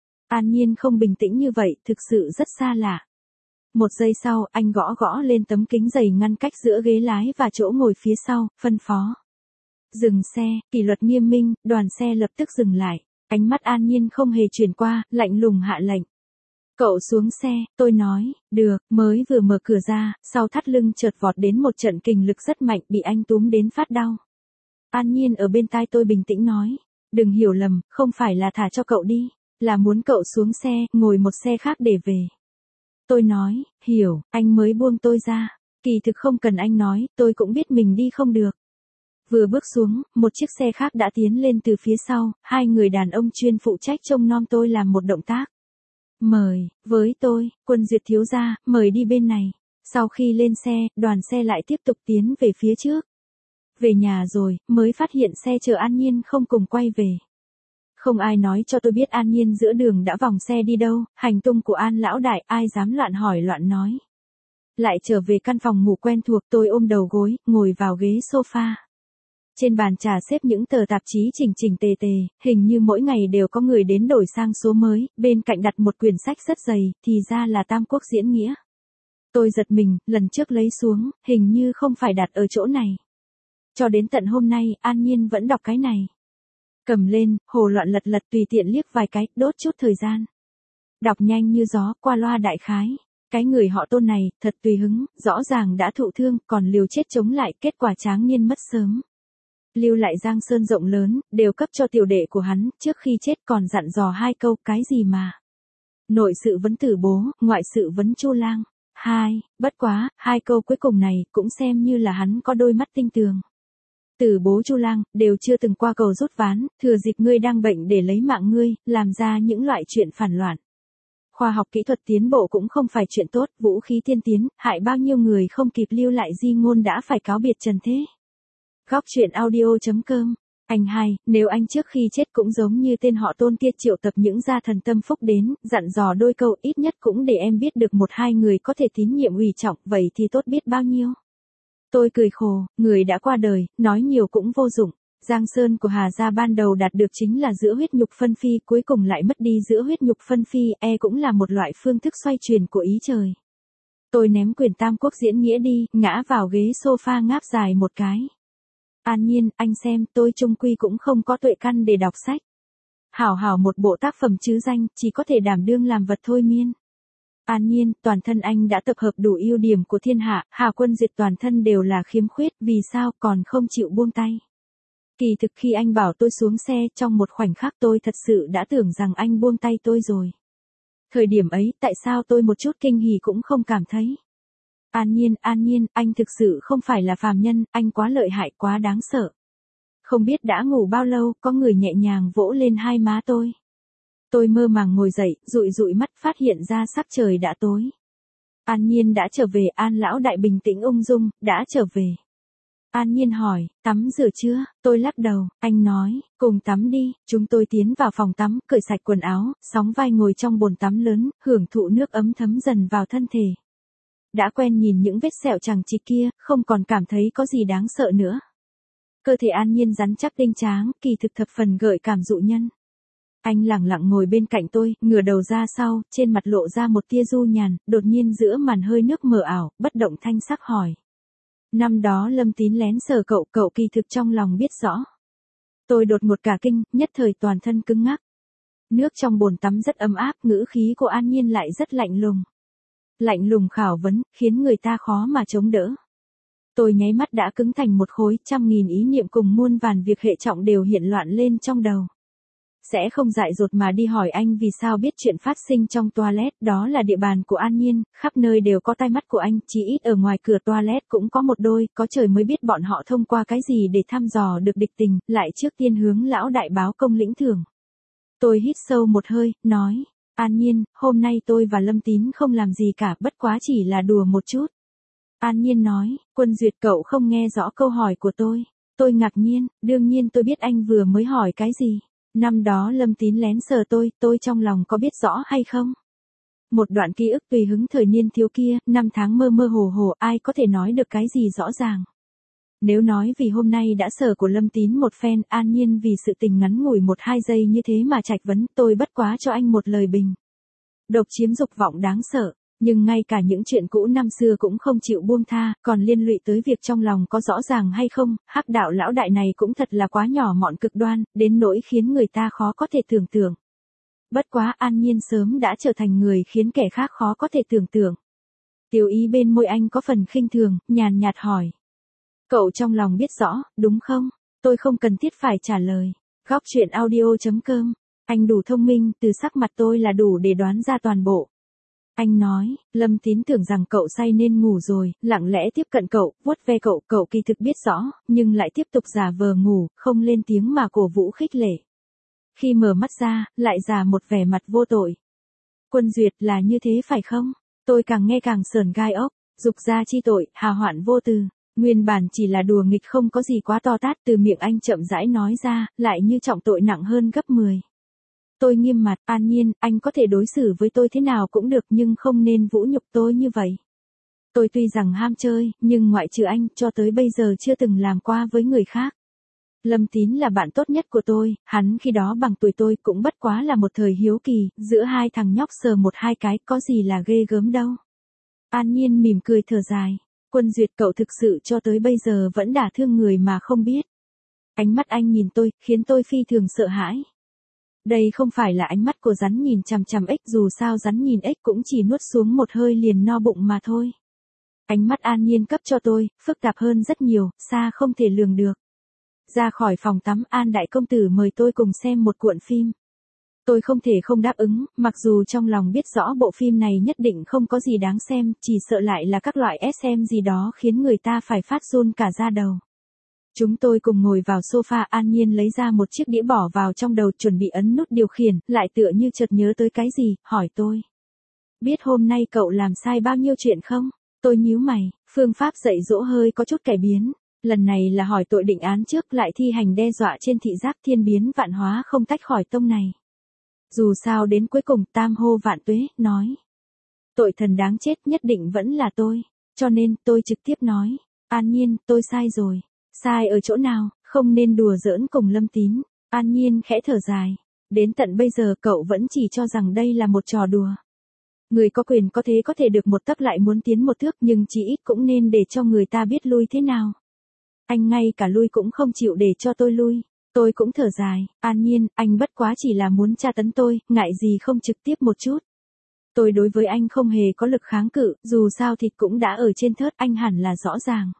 An Nhiên không bình tĩnh như vậy, thực sự rất xa lạ. Một giây sau, anh gõ gõ lên tấm kính dày ngăn cách giữa ghế lái và chỗ ngồi phía sau, phân phó. Dừng xe, kỷ luật nghiêm minh, đoàn xe lập tức dừng lại. Ánh mắt An Nhiên không hề chuyển qua, lạnh lùng hạ lệnh. Cậu xuống xe, tôi nói, được, mới vừa mở cửa ra, sau thắt lưng chợt vọt đến một trận kình lực rất mạnh, bị anh túm đến phát đau. An Nhiên ở bên tai tôi bình tĩnh nói, đừng hiểu lầm, không phải là thả cho cậu đi, là muốn cậu xuống xe, ngồi một xe khác để về. Tôi nói, hiểu, anh mới buông tôi ra, kỳ thực không cần anh nói, tôi cũng biết mình đi không được. Vừa bước xuống, một chiếc xe khác đã tiến lên từ phía sau, hai người đàn ông chuyên phụ trách trông nom tôi làm một động tác. Mời, với tôi, Quân Duyệt thiếu gia, mời đi bên này. Sau khi lên xe, đoàn xe lại tiếp tục tiến về phía trước. Về nhà rồi, mới phát hiện xe chờ An Nhiên không cùng quay về. Không ai nói cho tôi biết An Nhiên giữa đường đã vòng xe đi đâu, hành tung của An lão đại, ai dám loạn hỏi loạn nói. Lại trở về căn phòng ngủ quen thuộc, tôi ôm đầu gối, ngồi vào ghế sofa. Trên bàn trà xếp những tờ tạp chí chỉnh chỉnh tề tề, hình như mỗi ngày đều có người đến đổi sang số mới, bên cạnh đặt một quyển sách rất dày, thì ra là Tam Quốc diễn nghĩa. Tôi giật mình, lần trước lấy xuống, hình như không phải đặt ở chỗ này. Cho đến tận hôm nay, An Nhiên vẫn đọc cái này. Cầm lên, hồ loạn lật lật tùy tiện liếc vài cái, đốt chút thời gian. Đọc nhanh như gió, qua loa đại khái. Cái người họ Tôn này, thật tùy hứng, rõ ràng đã thụ thương, còn liều chết chống lại, kết quả tráng niên mất sớm. Lưu lại Giang Sơn rộng lớn, đều cấp cho tiểu đệ của hắn, trước khi chết còn dặn dò 2 câu, cái gì mà. Nội sự vấn Tử Bố, ngoại sự vấn Chu Lang. Bất quá, 2 câu cuối cùng này, cũng xem như là hắn có đôi mắt tinh tường. Tử Bố Chu Lang, đều chưa từng qua cầu rút ván, thừa dịp ngươi đang bệnh để lấy mạng ngươi, làm ra những loại chuyện phản loạn. Khoa học kỹ thuật tiến bộ cũng không phải chuyện tốt, vũ khí tiên tiến, hại bao nhiêu người không kịp lưu lại di ngôn đã phải cáo biệt trần thế. Góc truyện audio.com. Anh hai, nếu anh trước khi chết cũng giống như tên họ Tôn kia triệu tập những gia thần tâm phúc đến, dặn dò đôi câu ít nhất cũng để em biết được 1-2 người có thể tín nhiệm ủy trọng, vậy thì tốt biết bao nhiêu. Tôi cười khổ, người đã qua đời, nói nhiều cũng vô dụng. Giang Sơn của Hà gia ban đầu đạt được chính là giữa huyết nhục phân phi, cuối cùng lại mất đi giữa huyết nhục phân phi, cũng là một loại phương thức xoay chuyển của ý trời. Tôi ném quyển Tam Quốc diễn nghĩa đi, ngã vào ghế sofa ngáp dài một cái. An Nhiên, anh xem, tôi chung quy cũng không có tuệ căn để đọc sách. Hảo một bộ tác phẩm chứ danh, chỉ có thể đảm đương làm vật thôi miên. An Nhiên, toàn thân anh đã tập hợp đủ ưu điểm của thiên hạ, Hà Quân Diệt toàn thân đều là khiếm khuyết, vì sao còn không chịu buông tay. Kỳ thực khi anh bảo tôi xuống xe, trong một khoảnh khắc tôi thật sự đã tưởng rằng anh buông tay tôi rồi. Thời điểm ấy, tại sao tôi một chút kinh hỉ cũng không cảm thấy. An Nhiên, anh thực sự không phải là phàm nhân, anh quá lợi hại, quá đáng sợ. Không biết đã ngủ bao lâu, có người nhẹ nhàng vỗ lên hai má tôi. Tôi mơ màng ngồi dậy, dụi mắt phát hiện ra sắc trời đã tối. An Nhiên đã trở về, An lão đại bình tĩnh ung dung, đã trở về. An Nhiên hỏi, tắm rửa chưa? Tôi lắc đầu, anh nói, cùng tắm đi, chúng tôi tiến vào phòng tắm, cởi sạch quần áo, sóng vai ngồi trong bồn tắm lớn, hưởng thụ nước ấm thấm dần vào thân thể. Đã quen nhìn những vết sẹo chằng chịt kia, không còn cảm thấy có gì đáng sợ nữa. Cơ thể An Nhiên rắn chắc tinh tráng, kỳ thực thập phần gợi cảm dụ nhân. Anh lặng lặng ngồi bên cạnh tôi, ngửa đầu ra sau, trên mặt lộ ra một tia du nhàn, đột nhiên giữa màn hơi nước mờ ảo, bất động thanh sắc hỏi. Năm đó Lâm Tín lén sờ cậu kỳ thực trong lòng biết rõ. Tôi đột ngột cả kinh, nhất thời toàn thân cứng ngắc. Nước trong bồn tắm rất ấm áp, ngữ khí của An Nhiên lại rất lạnh lùng. Lạnh lùng khảo vấn, khiến người ta khó mà chống đỡ. Tôi nháy mắt đã cứng thành một khối, 100.000 ý niệm cùng muôn vàn việc hệ trọng đều hiện loạn lên trong đầu. Sẽ không dại dột mà đi hỏi anh vì sao biết chuyện phát sinh trong toilet, đó là địa bàn của An Nhiên, khắp nơi đều có tai mắt của anh, chỉ ít ở ngoài cửa toilet cũng có một đôi, có trời mới biết bọn họ thông qua cái gì để thăm dò được địch tình, lại trước tiên hướng lão đại báo công lĩnh thưởng. Tôi hít sâu một hơi, nói, An Nhiên, hôm nay tôi và Lâm Tín không làm gì cả, bất quá chỉ là đùa một chút. An Nhiên nói, Quân Duyệt cậu không nghe rõ câu hỏi của tôi. Tôi ngạc nhiên, đương nhiên tôi biết anh vừa mới hỏi cái gì. Năm đó Lâm Tín lén sờ tôi trong lòng có biết rõ hay không? Một đoạn ký ức tùy hứng thời niên thiếu kia, 5 tháng mơ mơ hồ, ai có thể nói được cái gì rõ ràng. Nếu nói vì hôm nay đã sờ của Lâm Tín một phen, An Nhiên vì sự tình ngắn ngủi 1-2 giây như thế mà trạch vấn, tôi bất quá cho anh một lời bình. Độc chiếm dục vọng đáng sợ, nhưng ngay cả những chuyện cũ năm xưa cũng không chịu buông tha, còn liên lụy tới việc trong lòng có rõ ràng hay không, hắc đạo lão đại này cũng thật là quá nhỏ mọn cực đoan, đến nỗi khiến người ta khó có thể tưởng tượng. Bất quá An Nhiên sớm đã trở thành người khiến kẻ khác khó có thể tưởng tượng. Tiêu ý bên môi anh có phần khinh thường, nhàn nhạt hỏi. Cậu trong lòng biết rõ, đúng không? Tôi không cần thiết phải trả lời. Góc truyện audio.com. Anh đủ thông minh, từ sắc mặt tôi là đủ để đoán ra toàn bộ. Anh nói, Lâm Tín tưởng rằng cậu say nên ngủ rồi, lặng lẽ tiếp cận cậu, vuốt ve cậu kỳ thực biết rõ, nhưng lại tiếp tục giả vờ ngủ, không lên tiếng mà cổ vũ khích lệ. Khi mở mắt ra, lại giả một vẻ mặt vô tội. Quân Duyệt là như thế phải không? Tôi càng nghe càng sởn gai ốc, dục ra chi tội, hà hoạn vô từ. Nguyên bản chỉ là đùa nghịch không có gì quá to tát, từ miệng anh chậm rãi nói ra, lại như trọng tội nặng hơn gấp 10. Tôi nghiêm mặt, An Nhiên, anh có thể đối xử với tôi thế nào cũng được nhưng không nên vũ nhục tôi như vậy. Tôi tuy rằng ham chơi, nhưng ngoại trừ anh, cho tới bây giờ chưa từng làm qua với người khác. Lâm Tín là bạn tốt nhất của tôi, hắn khi đó bằng tuổi tôi cũng bất quá là một thời hiếu kỳ, giữa hai thằng nhóc sờ một hai cái có gì là ghê gớm đâu. An Nhiên mỉm cười thở dài. Quân Duyệt cậu thực sự cho tới bây giờ vẫn đả thương người mà không biết. Ánh mắt anh nhìn tôi, khiến tôi phi thường sợ hãi. Đây không phải là ánh mắt của rắn nhìn chằm chằm ếch, dù sao rắn nhìn ếch cũng chỉ nuốt xuống một hơi liền no bụng mà thôi. Ánh mắt An Nhiên cấp cho tôi, phức tạp hơn rất nhiều, xa không thể lường được. Ra khỏi phòng tắm, An đại công tử mời tôi cùng xem một cuộn phim. Tôi không thể không đáp ứng, mặc dù trong lòng biết rõ bộ phim này nhất định không có gì đáng xem, chỉ sợ lại là các loại SM gì đó khiến người ta phải phát run cả da đầu. Chúng tôi cùng ngồi vào sofa, An Nhiên lấy ra một chiếc đĩa bỏ vào trong đầu chuẩn bị ấn nút điều khiển, lại tựa như chợt nhớ tới cái gì, hỏi tôi. Biết hôm nay cậu làm sai bao nhiêu chuyện không? Tôi nhíu mày, phương pháp dạy dỗ hơi có chút cải biến. Lần này là hỏi tội định án trước lại thi hành đe dọa trên thị giác, thiên biến vạn hóa không tách khỏi tông này. Dù sao đến cuối cùng tam hô vạn tuế, nói. Tội thần đáng chết nhất định vẫn là tôi. Cho nên tôi trực tiếp nói. An Nhiên, tôi sai rồi. Sai ở chỗ nào, không nên đùa giỡn cùng Lâm Tín. An Nhiên khẽ thở dài. Đến tận bây giờ cậu vẫn chỉ cho rằng đây là một trò đùa. Người có quyền có thế có thể được một tấc lại muốn tiến một thước, nhưng chỉ ít cũng nên để cho người ta biết lui thế nào. Anh ngay cả lui cũng không chịu để cho tôi lui. Tôi cũng thở dài. An Nhiên, anh bất quá chỉ là muốn tra tấn tôi, ngại gì không trực tiếp một chút. Tôi đối với anh không hề có lực kháng cự, dù sao thịt cũng đã ở trên thớt, anh hẳn là rõ ràng.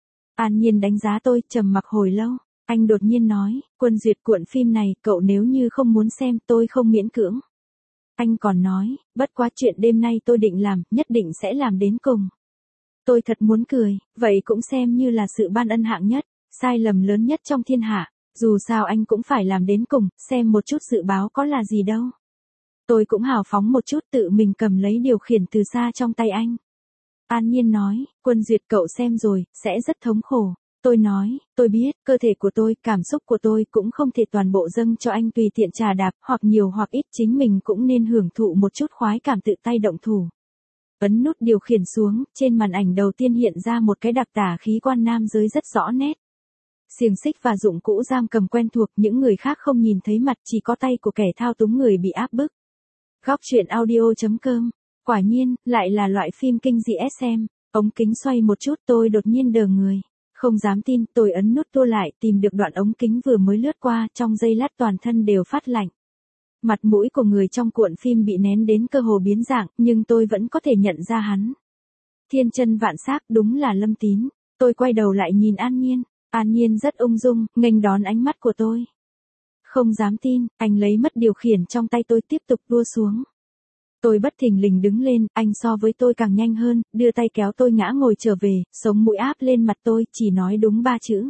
An Nhiên đánh giá tôi, trầm mặc hồi lâu. Anh đột nhiên nói, Quân Duyệt, cuộn phim này, cậu nếu như không muốn xem, tôi không miễn cưỡng. Anh còn nói, bất quá chuyện đêm nay tôi định làm, nhất định sẽ làm đến cùng. Tôi thật muốn cười, vậy cũng xem như là sự ban ân hạng nhất, sai lầm lớn nhất trong thiên hạ. Dù sao anh cũng phải làm đến cùng, xem một chút dự báo có là gì đâu. Tôi cũng hào phóng một chút, tự mình cầm lấy điều khiển từ xa trong tay anh. An Nhiên nói, Quân Duyệt cậu xem rồi, sẽ rất thống khổ. Tôi nói, tôi biết, cơ thể của tôi, cảm xúc của tôi cũng không thể toàn bộ dâng cho anh tùy tiện trà đạp, hoặc nhiều hoặc ít chính mình cũng nên hưởng thụ một chút khoái cảm tự tay động thủ. Ấn nút điều khiển xuống, trên màn ảnh đầu tiên hiện ra một cái đặc tả khí quan nam giới rất rõ nét. Xiềng xích và dụng cụ giam cầm quen thuộc, những người khác không nhìn thấy mặt, chỉ có tay của kẻ thao túng người bị áp bức. Góc truyện audio.com. Quả nhiên, lại là loại phim kinh dị SM. Ống kính xoay một chút, tôi đột nhiên đờ người. Không dám tin, tôi ấn nút tua lại, tìm được đoạn ống kính vừa mới lướt qua, trong giây lát toàn thân đều phát lạnh. Mặt mũi của người trong cuộn phim bị nén đến cơ hồ biến dạng, nhưng tôi vẫn có thể nhận ra hắn. Thiên chân vạn sắc, đúng là Lâm Tín. Tôi quay đầu lại nhìn An Nhiên. An Nhiên rất ung dung, nghênh đón ánh mắt của tôi. Không dám tin, anh lấy mất điều khiển trong tay tôi, tiếp tục đua xuống. Tôi bất thình lình đứng lên, anh so với tôi càng nhanh hơn, đưa tay kéo tôi ngã ngồi trở về, sống mũi áp lên mặt tôi, chỉ nói đúng 3 chữ.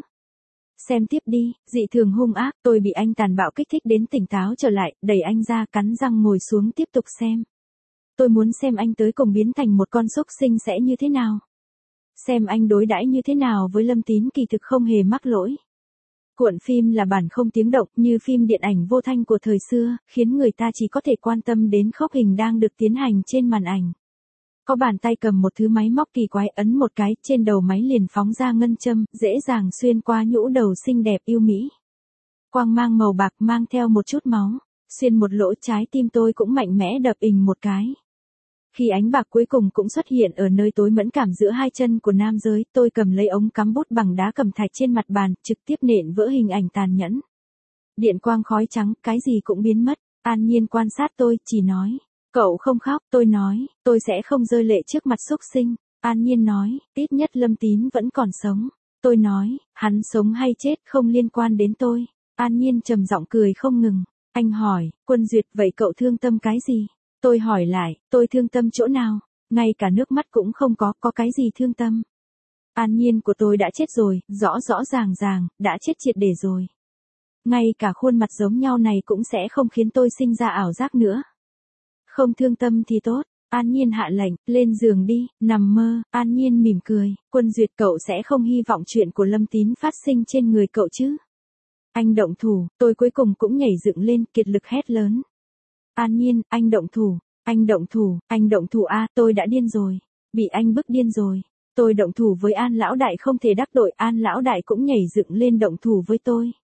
Xem tiếp đi, dị thường hung ác, tôi bị anh tàn bạo kích thích đến tỉnh táo trở lại, đẩy anh ra, cắn răng ngồi xuống tiếp tục xem. Tôi muốn xem anh tới cùng biến thành một con súc sinh sẽ như thế nào. Xem anh đối đãi như thế nào với Lâm Tín, kỳ thực không hề mắc lỗi. Cuộn phim là bản không tiếng động như phim điện ảnh vô thanh của thời xưa, khiến người ta chỉ có thể quan tâm đến khốc hình đang được tiến hành trên màn ảnh. Có bàn tay cầm một thứ máy móc kỳ quái, ấn một cái, trên đầu máy liền phóng ra ngân châm, dễ dàng xuyên qua nhũ đầu xinh đẹp yêu mỹ. Quang mang màu bạc mang theo một chút máu, xuyên một lỗ, trái tim tôi cũng mạnh mẽ đập ình một cái. Khi ánh bạc cuối cùng cũng xuất hiện ở nơi tối mẫn cảm giữa hai chân của nam giới, tôi cầm lấy ống cắm bút bằng đá cẩm thạch trên mặt bàn, trực tiếp nện vỡ hình ảnh tàn nhẫn. Điện quang khói trắng, cái gì cũng biến mất. An Nhiên quan sát tôi, chỉ nói, cậu không khóc. Tôi nói, tôi sẽ không rơi lệ trước mặt xúc sinh. An Nhiên nói, ít nhất Lâm Tín vẫn còn sống. Tôi nói, hắn sống hay chết không liên quan đến tôi. An Nhiên trầm giọng cười không ngừng. Anh hỏi, Quân Duyệt, vậy cậu thương tâm cái gì? Tôi hỏi lại, tôi thương tâm chỗ nào? Ngay cả nước mắt cũng không có cái gì thương tâm. An Nhiên của tôi đã chết rồi, rõ ràng, đã chết triệt để rồi. Ngay cả khuôn mặt giống nhau này cũng sẽ không khiến tôi sinh ra ảo giác nữa. Không thương tâm thì tốt. An Nhiên hạ lệnh, lên giường đi, nằm mơ. An Nhiên mỉm cười, Quân Duyệt, cậu sẽ không hy vọng chuyện của Lâm Tín phát sinh trên người cậu chứ? Anh động thủ, tôi cuối cùng cũng nhảy dựng lên, kiệt lực hét lớn. An Nhiên, anh động thủ, anh động thủ a, tôi đã điên rồi, bị anh bức điên rồi. Tôi động thủ với An lão đại không thể đắc tội, An lão đại cũng nhảy dựng lên động thủ với tôi.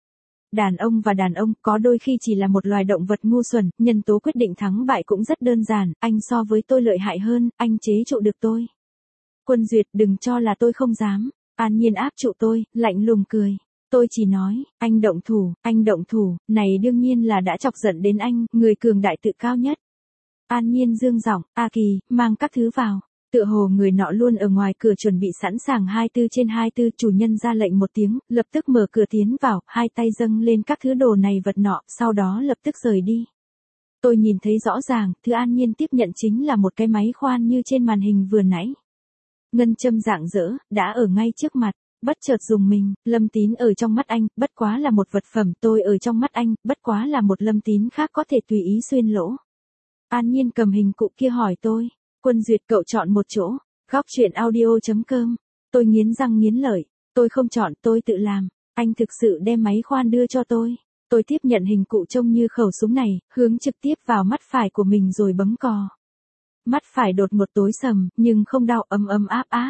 Đàn ông và đàn ông có đôi khi chỉ là một loài động vật ngu xuẩn, nhân tố quyết định thắng bại cũng rất đơn giản, anh so với tôi lợi hại hơn, anh chế trụ được tôi. Quân Duyệt, đừng cho là tôi không dám. An Nhiên áp trụ tôi, lạnh lùng cười. Tôi chỉ nói, anh động thủ, này đương nhiên là đã chọc giận đến anh, người cường đại tự cao nhất. An Nhiên dương giọng, A Kỳ, mang các thứ vào. Tựa hồ người nọ luôn ở ngoài cửa chuẩn bị sẵn sàng 24/24, chủ nhân ra lệnh một tiếng, lập tức mở cửa tiến vào, hai tay dâng lên các thứ đồ này vật nọ, sau đó lập tức rời đi. Tôi nhìn thấy rõ ràng, thứ An Nhiên tiếp nhận chính là một cái máy khoan như trên màn hình vừa nãy. Ngân châm rạng rỡ, đã ở ngay trước mặt, bất chợt dùng mình, Lâm Tín ở trong mắt anh, bất quá là một vật phẩm, tôi ở trong mắt anh, bất quá là một Lâm Tín khác có thể tùy ý xuyên lỗ. An Nhiên cầm hình cụ kia hỏi tôi, Quân Duyệt cậu chọn một chỗ, góc truyện audio.com. Tôi nghiến răng nghiến lợi, tôi không chọn, tôi tự làm, anh thực sự đem máy khoan đưa cho tôi. Tôi tiếp nhận hình cụ trông như khẩu súng này, hướng trực tiếp vào mắt phải của mình rồi bấm cò. Mắt phải đột ngột tối sầm, nhưng không đau, ấm áp áp.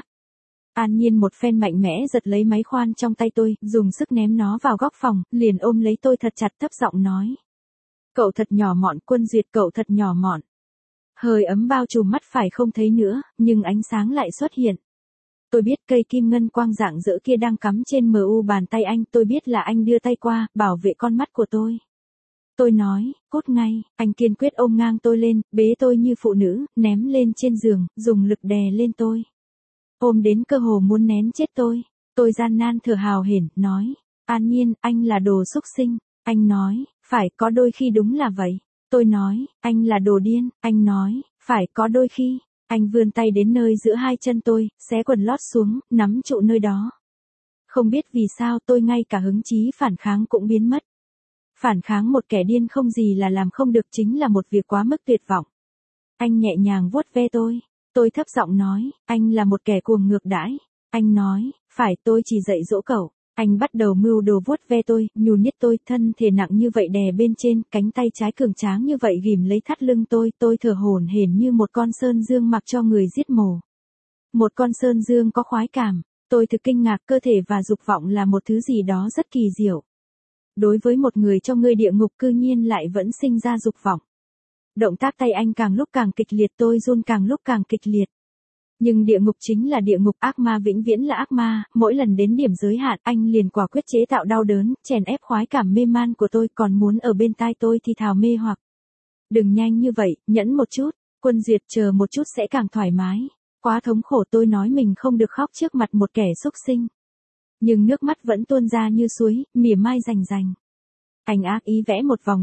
An Nhiên một phen mạnh mẽ giật lấy máy khoan trong tay tôi, dùng sức ném nó vào góc phòng, liền ôm lấy tôi thật chặt thấp giọng nói. Cậu thật nhỏ mọn, Quân Duyệt cậu thật nhỏ mọn. Hơi ấm bao trùm mắt phải không thấy nữa, nhưng ánh sáng lại xuất hiện. Tôi biết cây kim ngân quang rạng rỡ kia đang cắm trên MU bàn tay anh, tôi biết là anh đưa tay qua, bảo vệ con mắt của tôi. Tôi nói, cốt ngay, anh kiên quyết ôm ngang tôi lên, bế tôi như phụ nữ, ném lên trên giường, dùng lực đè lên tôi. Ôm đến cơ hồ muốn nén chết tôi. Tôi gian nan thở hào hển, nói, An Nhiên, anh là đồ xúc sinh. Anh nói, phải, có đôi khi đúng là vậy. Tôi nói, anh là đồ điên. Anh nói, phải, có đôi khi. Anh vươn tay đến nơi giữa hai chân tôi, xé quần lót xuống, nắm trụ nơi đó. Không biết vì sao tôi ngay cả hứng chí phản kháng cũng biến mất. Phản kháng một kẻ điên không gì là làm không được, chính là một việc quá mức tuyệt vọng. Anh nhẹ nhàng vuốt ve tôi. Tôi thấp giọng nói, anh là một kẻ cuồng ngược đãi. Anh nói, phải, tôi chỉ dạy dỗ cậu. Anh bắt đầu mưu đồ vuốt ve tôi, nhù nhít tôi, thân thể nặng như vậy đè bên trên, cánh tay trái cường tráng như vậy ghìm lấy thắt lưng tôi thở hổn hển như một con sơn dương mặc cho người giết mổ. Một con sơn dương có khoái cảm, tôi thực kinh ngạc, cơ thể và dục vọng là một thứ gì đó rất kỳ diệu. Đối với một người trong người địa ngục cư nhiên lại vẫn sinh ra dục vọng. Động tác tay anh càng lúc càng kịch liệt, tôi run càng lúc càng kịch liệt. Nhưng địa ngục chính là địa ngục, ác ma vĩnh viễn là ác ma, mỗi lần đến điểm giới hạn anh liền quả quyết chế tạo đau đớn, chèn ép khoái cảm mê man của tôi, còn muốn ở bên tai tôi thì thào mê hoặc. Đừng nhanh như vậy, nhẫn một chút, Quân Duyệt chờ một chút sẽ càng thoải mái. Quá thống khổ, tôi nói mình không được khóc trước mặt một kẻ xúc sinh. Nhưng nước mắt vẫn tuôn ra như suối, mỉa mai rành rành. Anh ác ý vẽ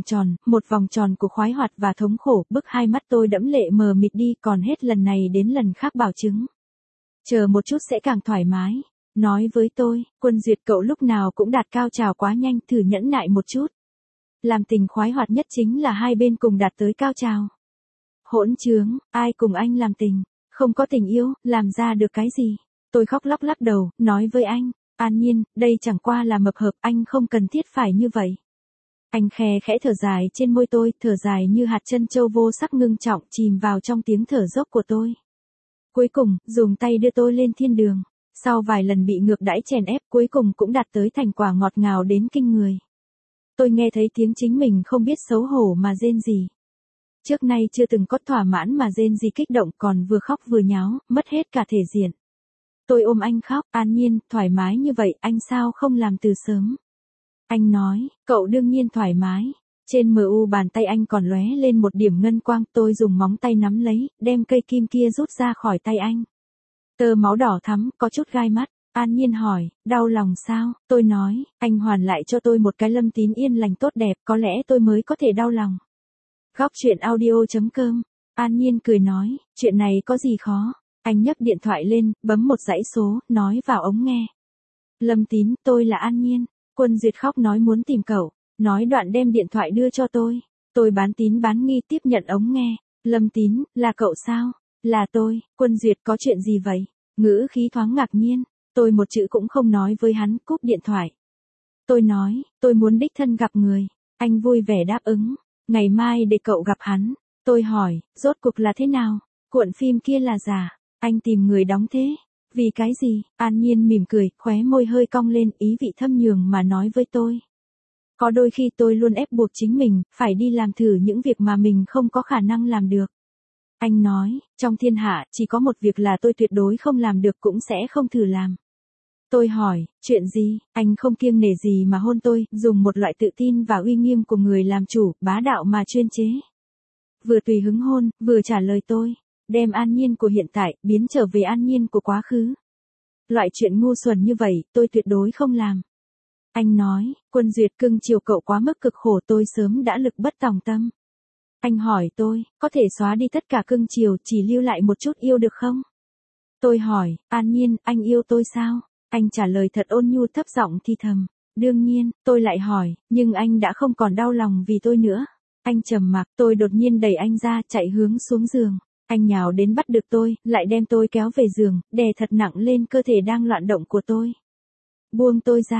một vòng tròn của khoái hoạt và thống khổ, bức hai mắt tôi đẫm lệ mờ mịt đi, còn hết lần này đến lần khác bảo chứng. Chờ một chút sẽ càng thoải mái. Nói với tôi, Quân Duyệt cậu lúc nào cũng đạt cao trào quá nhanh, thử nhẫn nại một chút. Làm tình khoái hoạt nhất chính là hai bên cùng đạt tới cao trào. Hỗn trướng, ai cùng anh làm tình, không có tình yêu, làm ra được cái gì. Tôi khóc lóc lắc đầu, nói với anh, An Nhiên, đây chẳng qua là mập hợp, anh không cần thiết phải như vậy. Anh khe khẽ thở dài trên môi tôi, thở dài như hạt chân châu vô sắc ngưng trọng, chìm vào trong tiếng thở dốc của tôi. Cuối cùng, dùng tay đưa tôi lên thiên đường. Sau vài lần bị ngược đãi chèn ép, cuối cùng cũng đạt tới thành quả ngọt ngào đến kinh người. Tôi nghe thấy tiếng chính mình không biết xấu hổ mà rên rỉ. Trước nay chưa từng có thỏa mãn mà rên rỉ kích động, còn vừa khóc vừa nháo, mất hết cả thể diện. Tôi ôm anh khóc, An Nhiên, thoải mái như vậy, anh sao không làm từ sớm? Anh nói, cậu đương nhiên thoải mái. Trên MU bàn tay anh còn lóe lên một điểm ngân quang, tôi dùng móng tay nắm lấy, đem cây kim kia rút ra khỏi tay anh. Tơ máu đỏ thắm, có chút gai mắt. An Nhiên hỏi, đau lòng sao? Tôi nói, anh hoàn lại cho tôi một cái Lâm Tín yên lành tốt đẹp, có lẽ tôi mới có thể đau lòng. Góc truyện audio.com. An Nhiên cười nói, chuyện này có gì khó? Anh nhấc điện thoại lên, bấm một dãy số, nói vào ống nghe. Lâm Tín, tôi là An Nhiên. Quân Duyệt khóc nói muốn tìm cậu, nói đoạn đem điện thoại đưa cho tôi. Tôi bán tín bán nghi tiếp nhận ống nghe. Lâm Tín, là cậu sao? Là tôi. Quân Duyệt, có chuyện gì vậy? Ngữ khí thoáng ngạc nhiên. Tôi một chữ cũng không nói với hắn, cúp điện thoại. Tôi nói, tôi muốn đích thân gặp người. Anh vui vẻ đáp ứng. Ngày mai để cậu gặp hắn. Tôi hỏi, rốt cuộc là thế nào? Cuộn phim kia là giả. Anh tìm người đóng thế. Vì cái gì? An Nhiên mỉm cười, khóe môi hơi cong lên, ý vị thâm nhường mà nói với tôi. Có đôi khi tôi luôn ép buộc chính mình, phải đi làm thử những việc mà mình không có khả năng làm được. Anh nói, trong thiên hạ, chỉ có một việc là tôi tuyệt đối không làm được cũng sẽ không thử làm. Tôi hỏi, chuyện gì? Anh không kiêng nể gì mà hôn tôi, dùng một loại tự tin và uy nghiêm của người làm chủ, bá đạo mà chuyên chế. Vừa tùy hứng hôn, vừa trả lời tôi, đem an nhiên của hiện tại, biến trở về an nhiên của quá khứ. Loại chuyện ngu xuẩn như vậy, tôi tuyệt đối không làm. Anh nói, Quân Duyệt cưng chiều cậu quá mức cực khổ, tôi sớm đã lực bất tòng tâm. Anh hỏi tôi, có thể xóa đi tất cả cưng chiều, chỉ lưu lại một chút yêu được không? Tôi hỏi, An Nhiên, anh yêu tôi sao? Anh trả lời thật ôn nhu thấp giọng thì thầm. Đương nhiên, tôi lại hỏi, nhưng anh đã không còn đau lòng vì tôi nữa. Anh trầm mặc, tôi đột nhiên đẩy anh ra, chạy hướng xuống giường. Anh nhào đến bắt được tôi, lại đem tôi kéo về giường, đè thật nặng lên cơ thể đang loạn động của tôi. Buông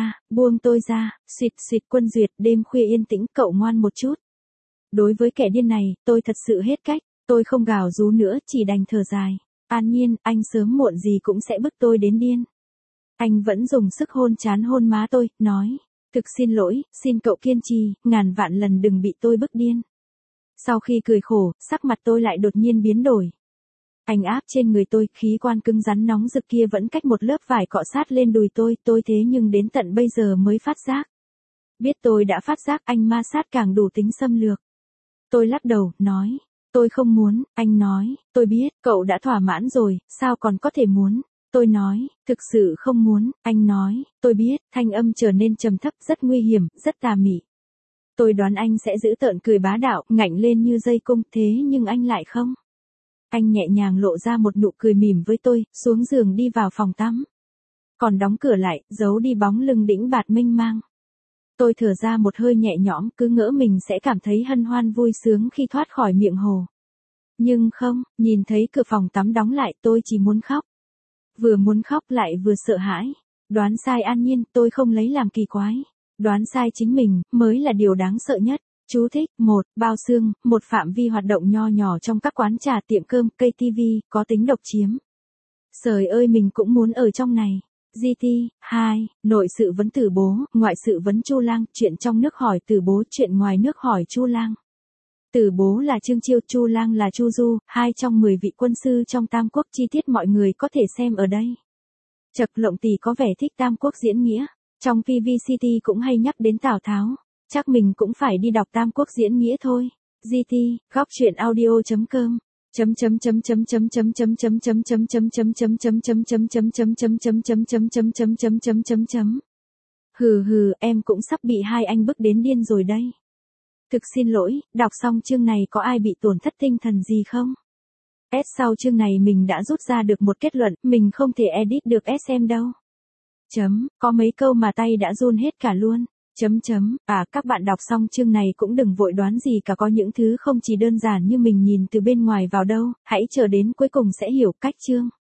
tôi ra, xịt Quân Duyệt, đêm khuya yên tĩnh, cậu ngoan một chút. Đối với kẻ điên này, tôi thật sự hết cách, tôi không gào rú nữa, chỉ đành thở dài. An Nhiên, anh sớm muộn gì cũng sẽ bức tôi đến điên. Anh vẫn dùng sức hôn trán hôn má tôi, nói, thực xin lỗi, xin cậu kiên trì, ngàn vạn lần đừng bị tôi bức điên. Sau khi cười khổ, sắc mặt tôi lại đột nhiên biến đổi. Anh áp trên người tôi, khí quan cứng rắn nóng rực kia vẫn cách một lớp vải cọ sát lên đùi tôi thế nhưng đến tận bây giờ mới phát giác. Biết tôi đã phát giác, anh ma sát càng đủ tính xâm lược. Tôi lắc đầu, nói, tôi không muốn. Anh nói, tôi biết, cậu đã thỏa mãn rồi, sao còn có thể muốn. Tôi nói, thực sự không muốn. Anh nói, tôi biết, thanh âm trở nên trầm thấp, rất nguy hiểm, rất tà mị. Tôi đoán anh sẽ giữ tợn cười bá đạo, ngạnh lên như dây cung, thế nhưng anh lại không. Anh nhẹ nhàng lộ ra một nụ cười mỉm với tôi, xuống giường đi vào phòng tắm. Còn đóng cửa lại, giấu đi bóng lưng đĩnh bạt mênh mang. Tôi thở ra một hơi nhẹ nhõm, cứ ngỡ mình sẽ cảm thấy hân hoan vui sướng khi thoát khỏi miệng hồ. Nhưng không, nhìn thấy cửa phòng tắm đóng lại, tôi chỉ muốn khóc. Vừa muốn khóc lại vừa sợ hãi. Đoán sai An Nhiên, tôi không lấy làm kỳ quái. Đoán sai chính mình, mới là điều đáng sợ nhất. Chú thích, 1. Bao xương, một phạm vi hoạt động nho nhỏ trong các quán trà, tiệm cơm, cây tivi, có tính độc chiếm. Trời ơi, mình cũng muốn ở trong này. GT, 2. Nội sự vấn Tử Bố, ngoại sự vấn Chu Lang, chuyện trong nước hỏi Tử Bố, chuyện ngoài nước hỏi Chu Lang. Tử Bố là Trương Chiêu, Chu Lang là Chu Du, 2 trong 10 vị quân sư trong Tam Quốc, chi tiết mọi người có thể xem ở đây. Chật Lộng Tỷ có vẻ thích Tam Quốc diễn nghĩa, trong PVCT cũng hay nhắc đến Tào Tháo, chắc mình cũng phải đi đọc Tam Quốc diễn nghĩa thôi. GT, goctruyện.audio.com Hừ, em cũng sắp bị hai anh bức đến điên rồi đây. Thực xin lỗi, đọc xong chương này có ai bị tổn thất tinh thần gì không? Sau chương này mình đã rút ra được một kết luận, mình không thể edit được SM đâu. Có mấy câu mà tay đã run hết cả luôn. Các bạn đọc xong chương này cũng đừng vội đoán gì cả, có những thứ không chỉ đơn giản như mình nhìn từ bên ngoài vào đâu, hãy chờ đến cuối cùng sẽ hiểu cách chương.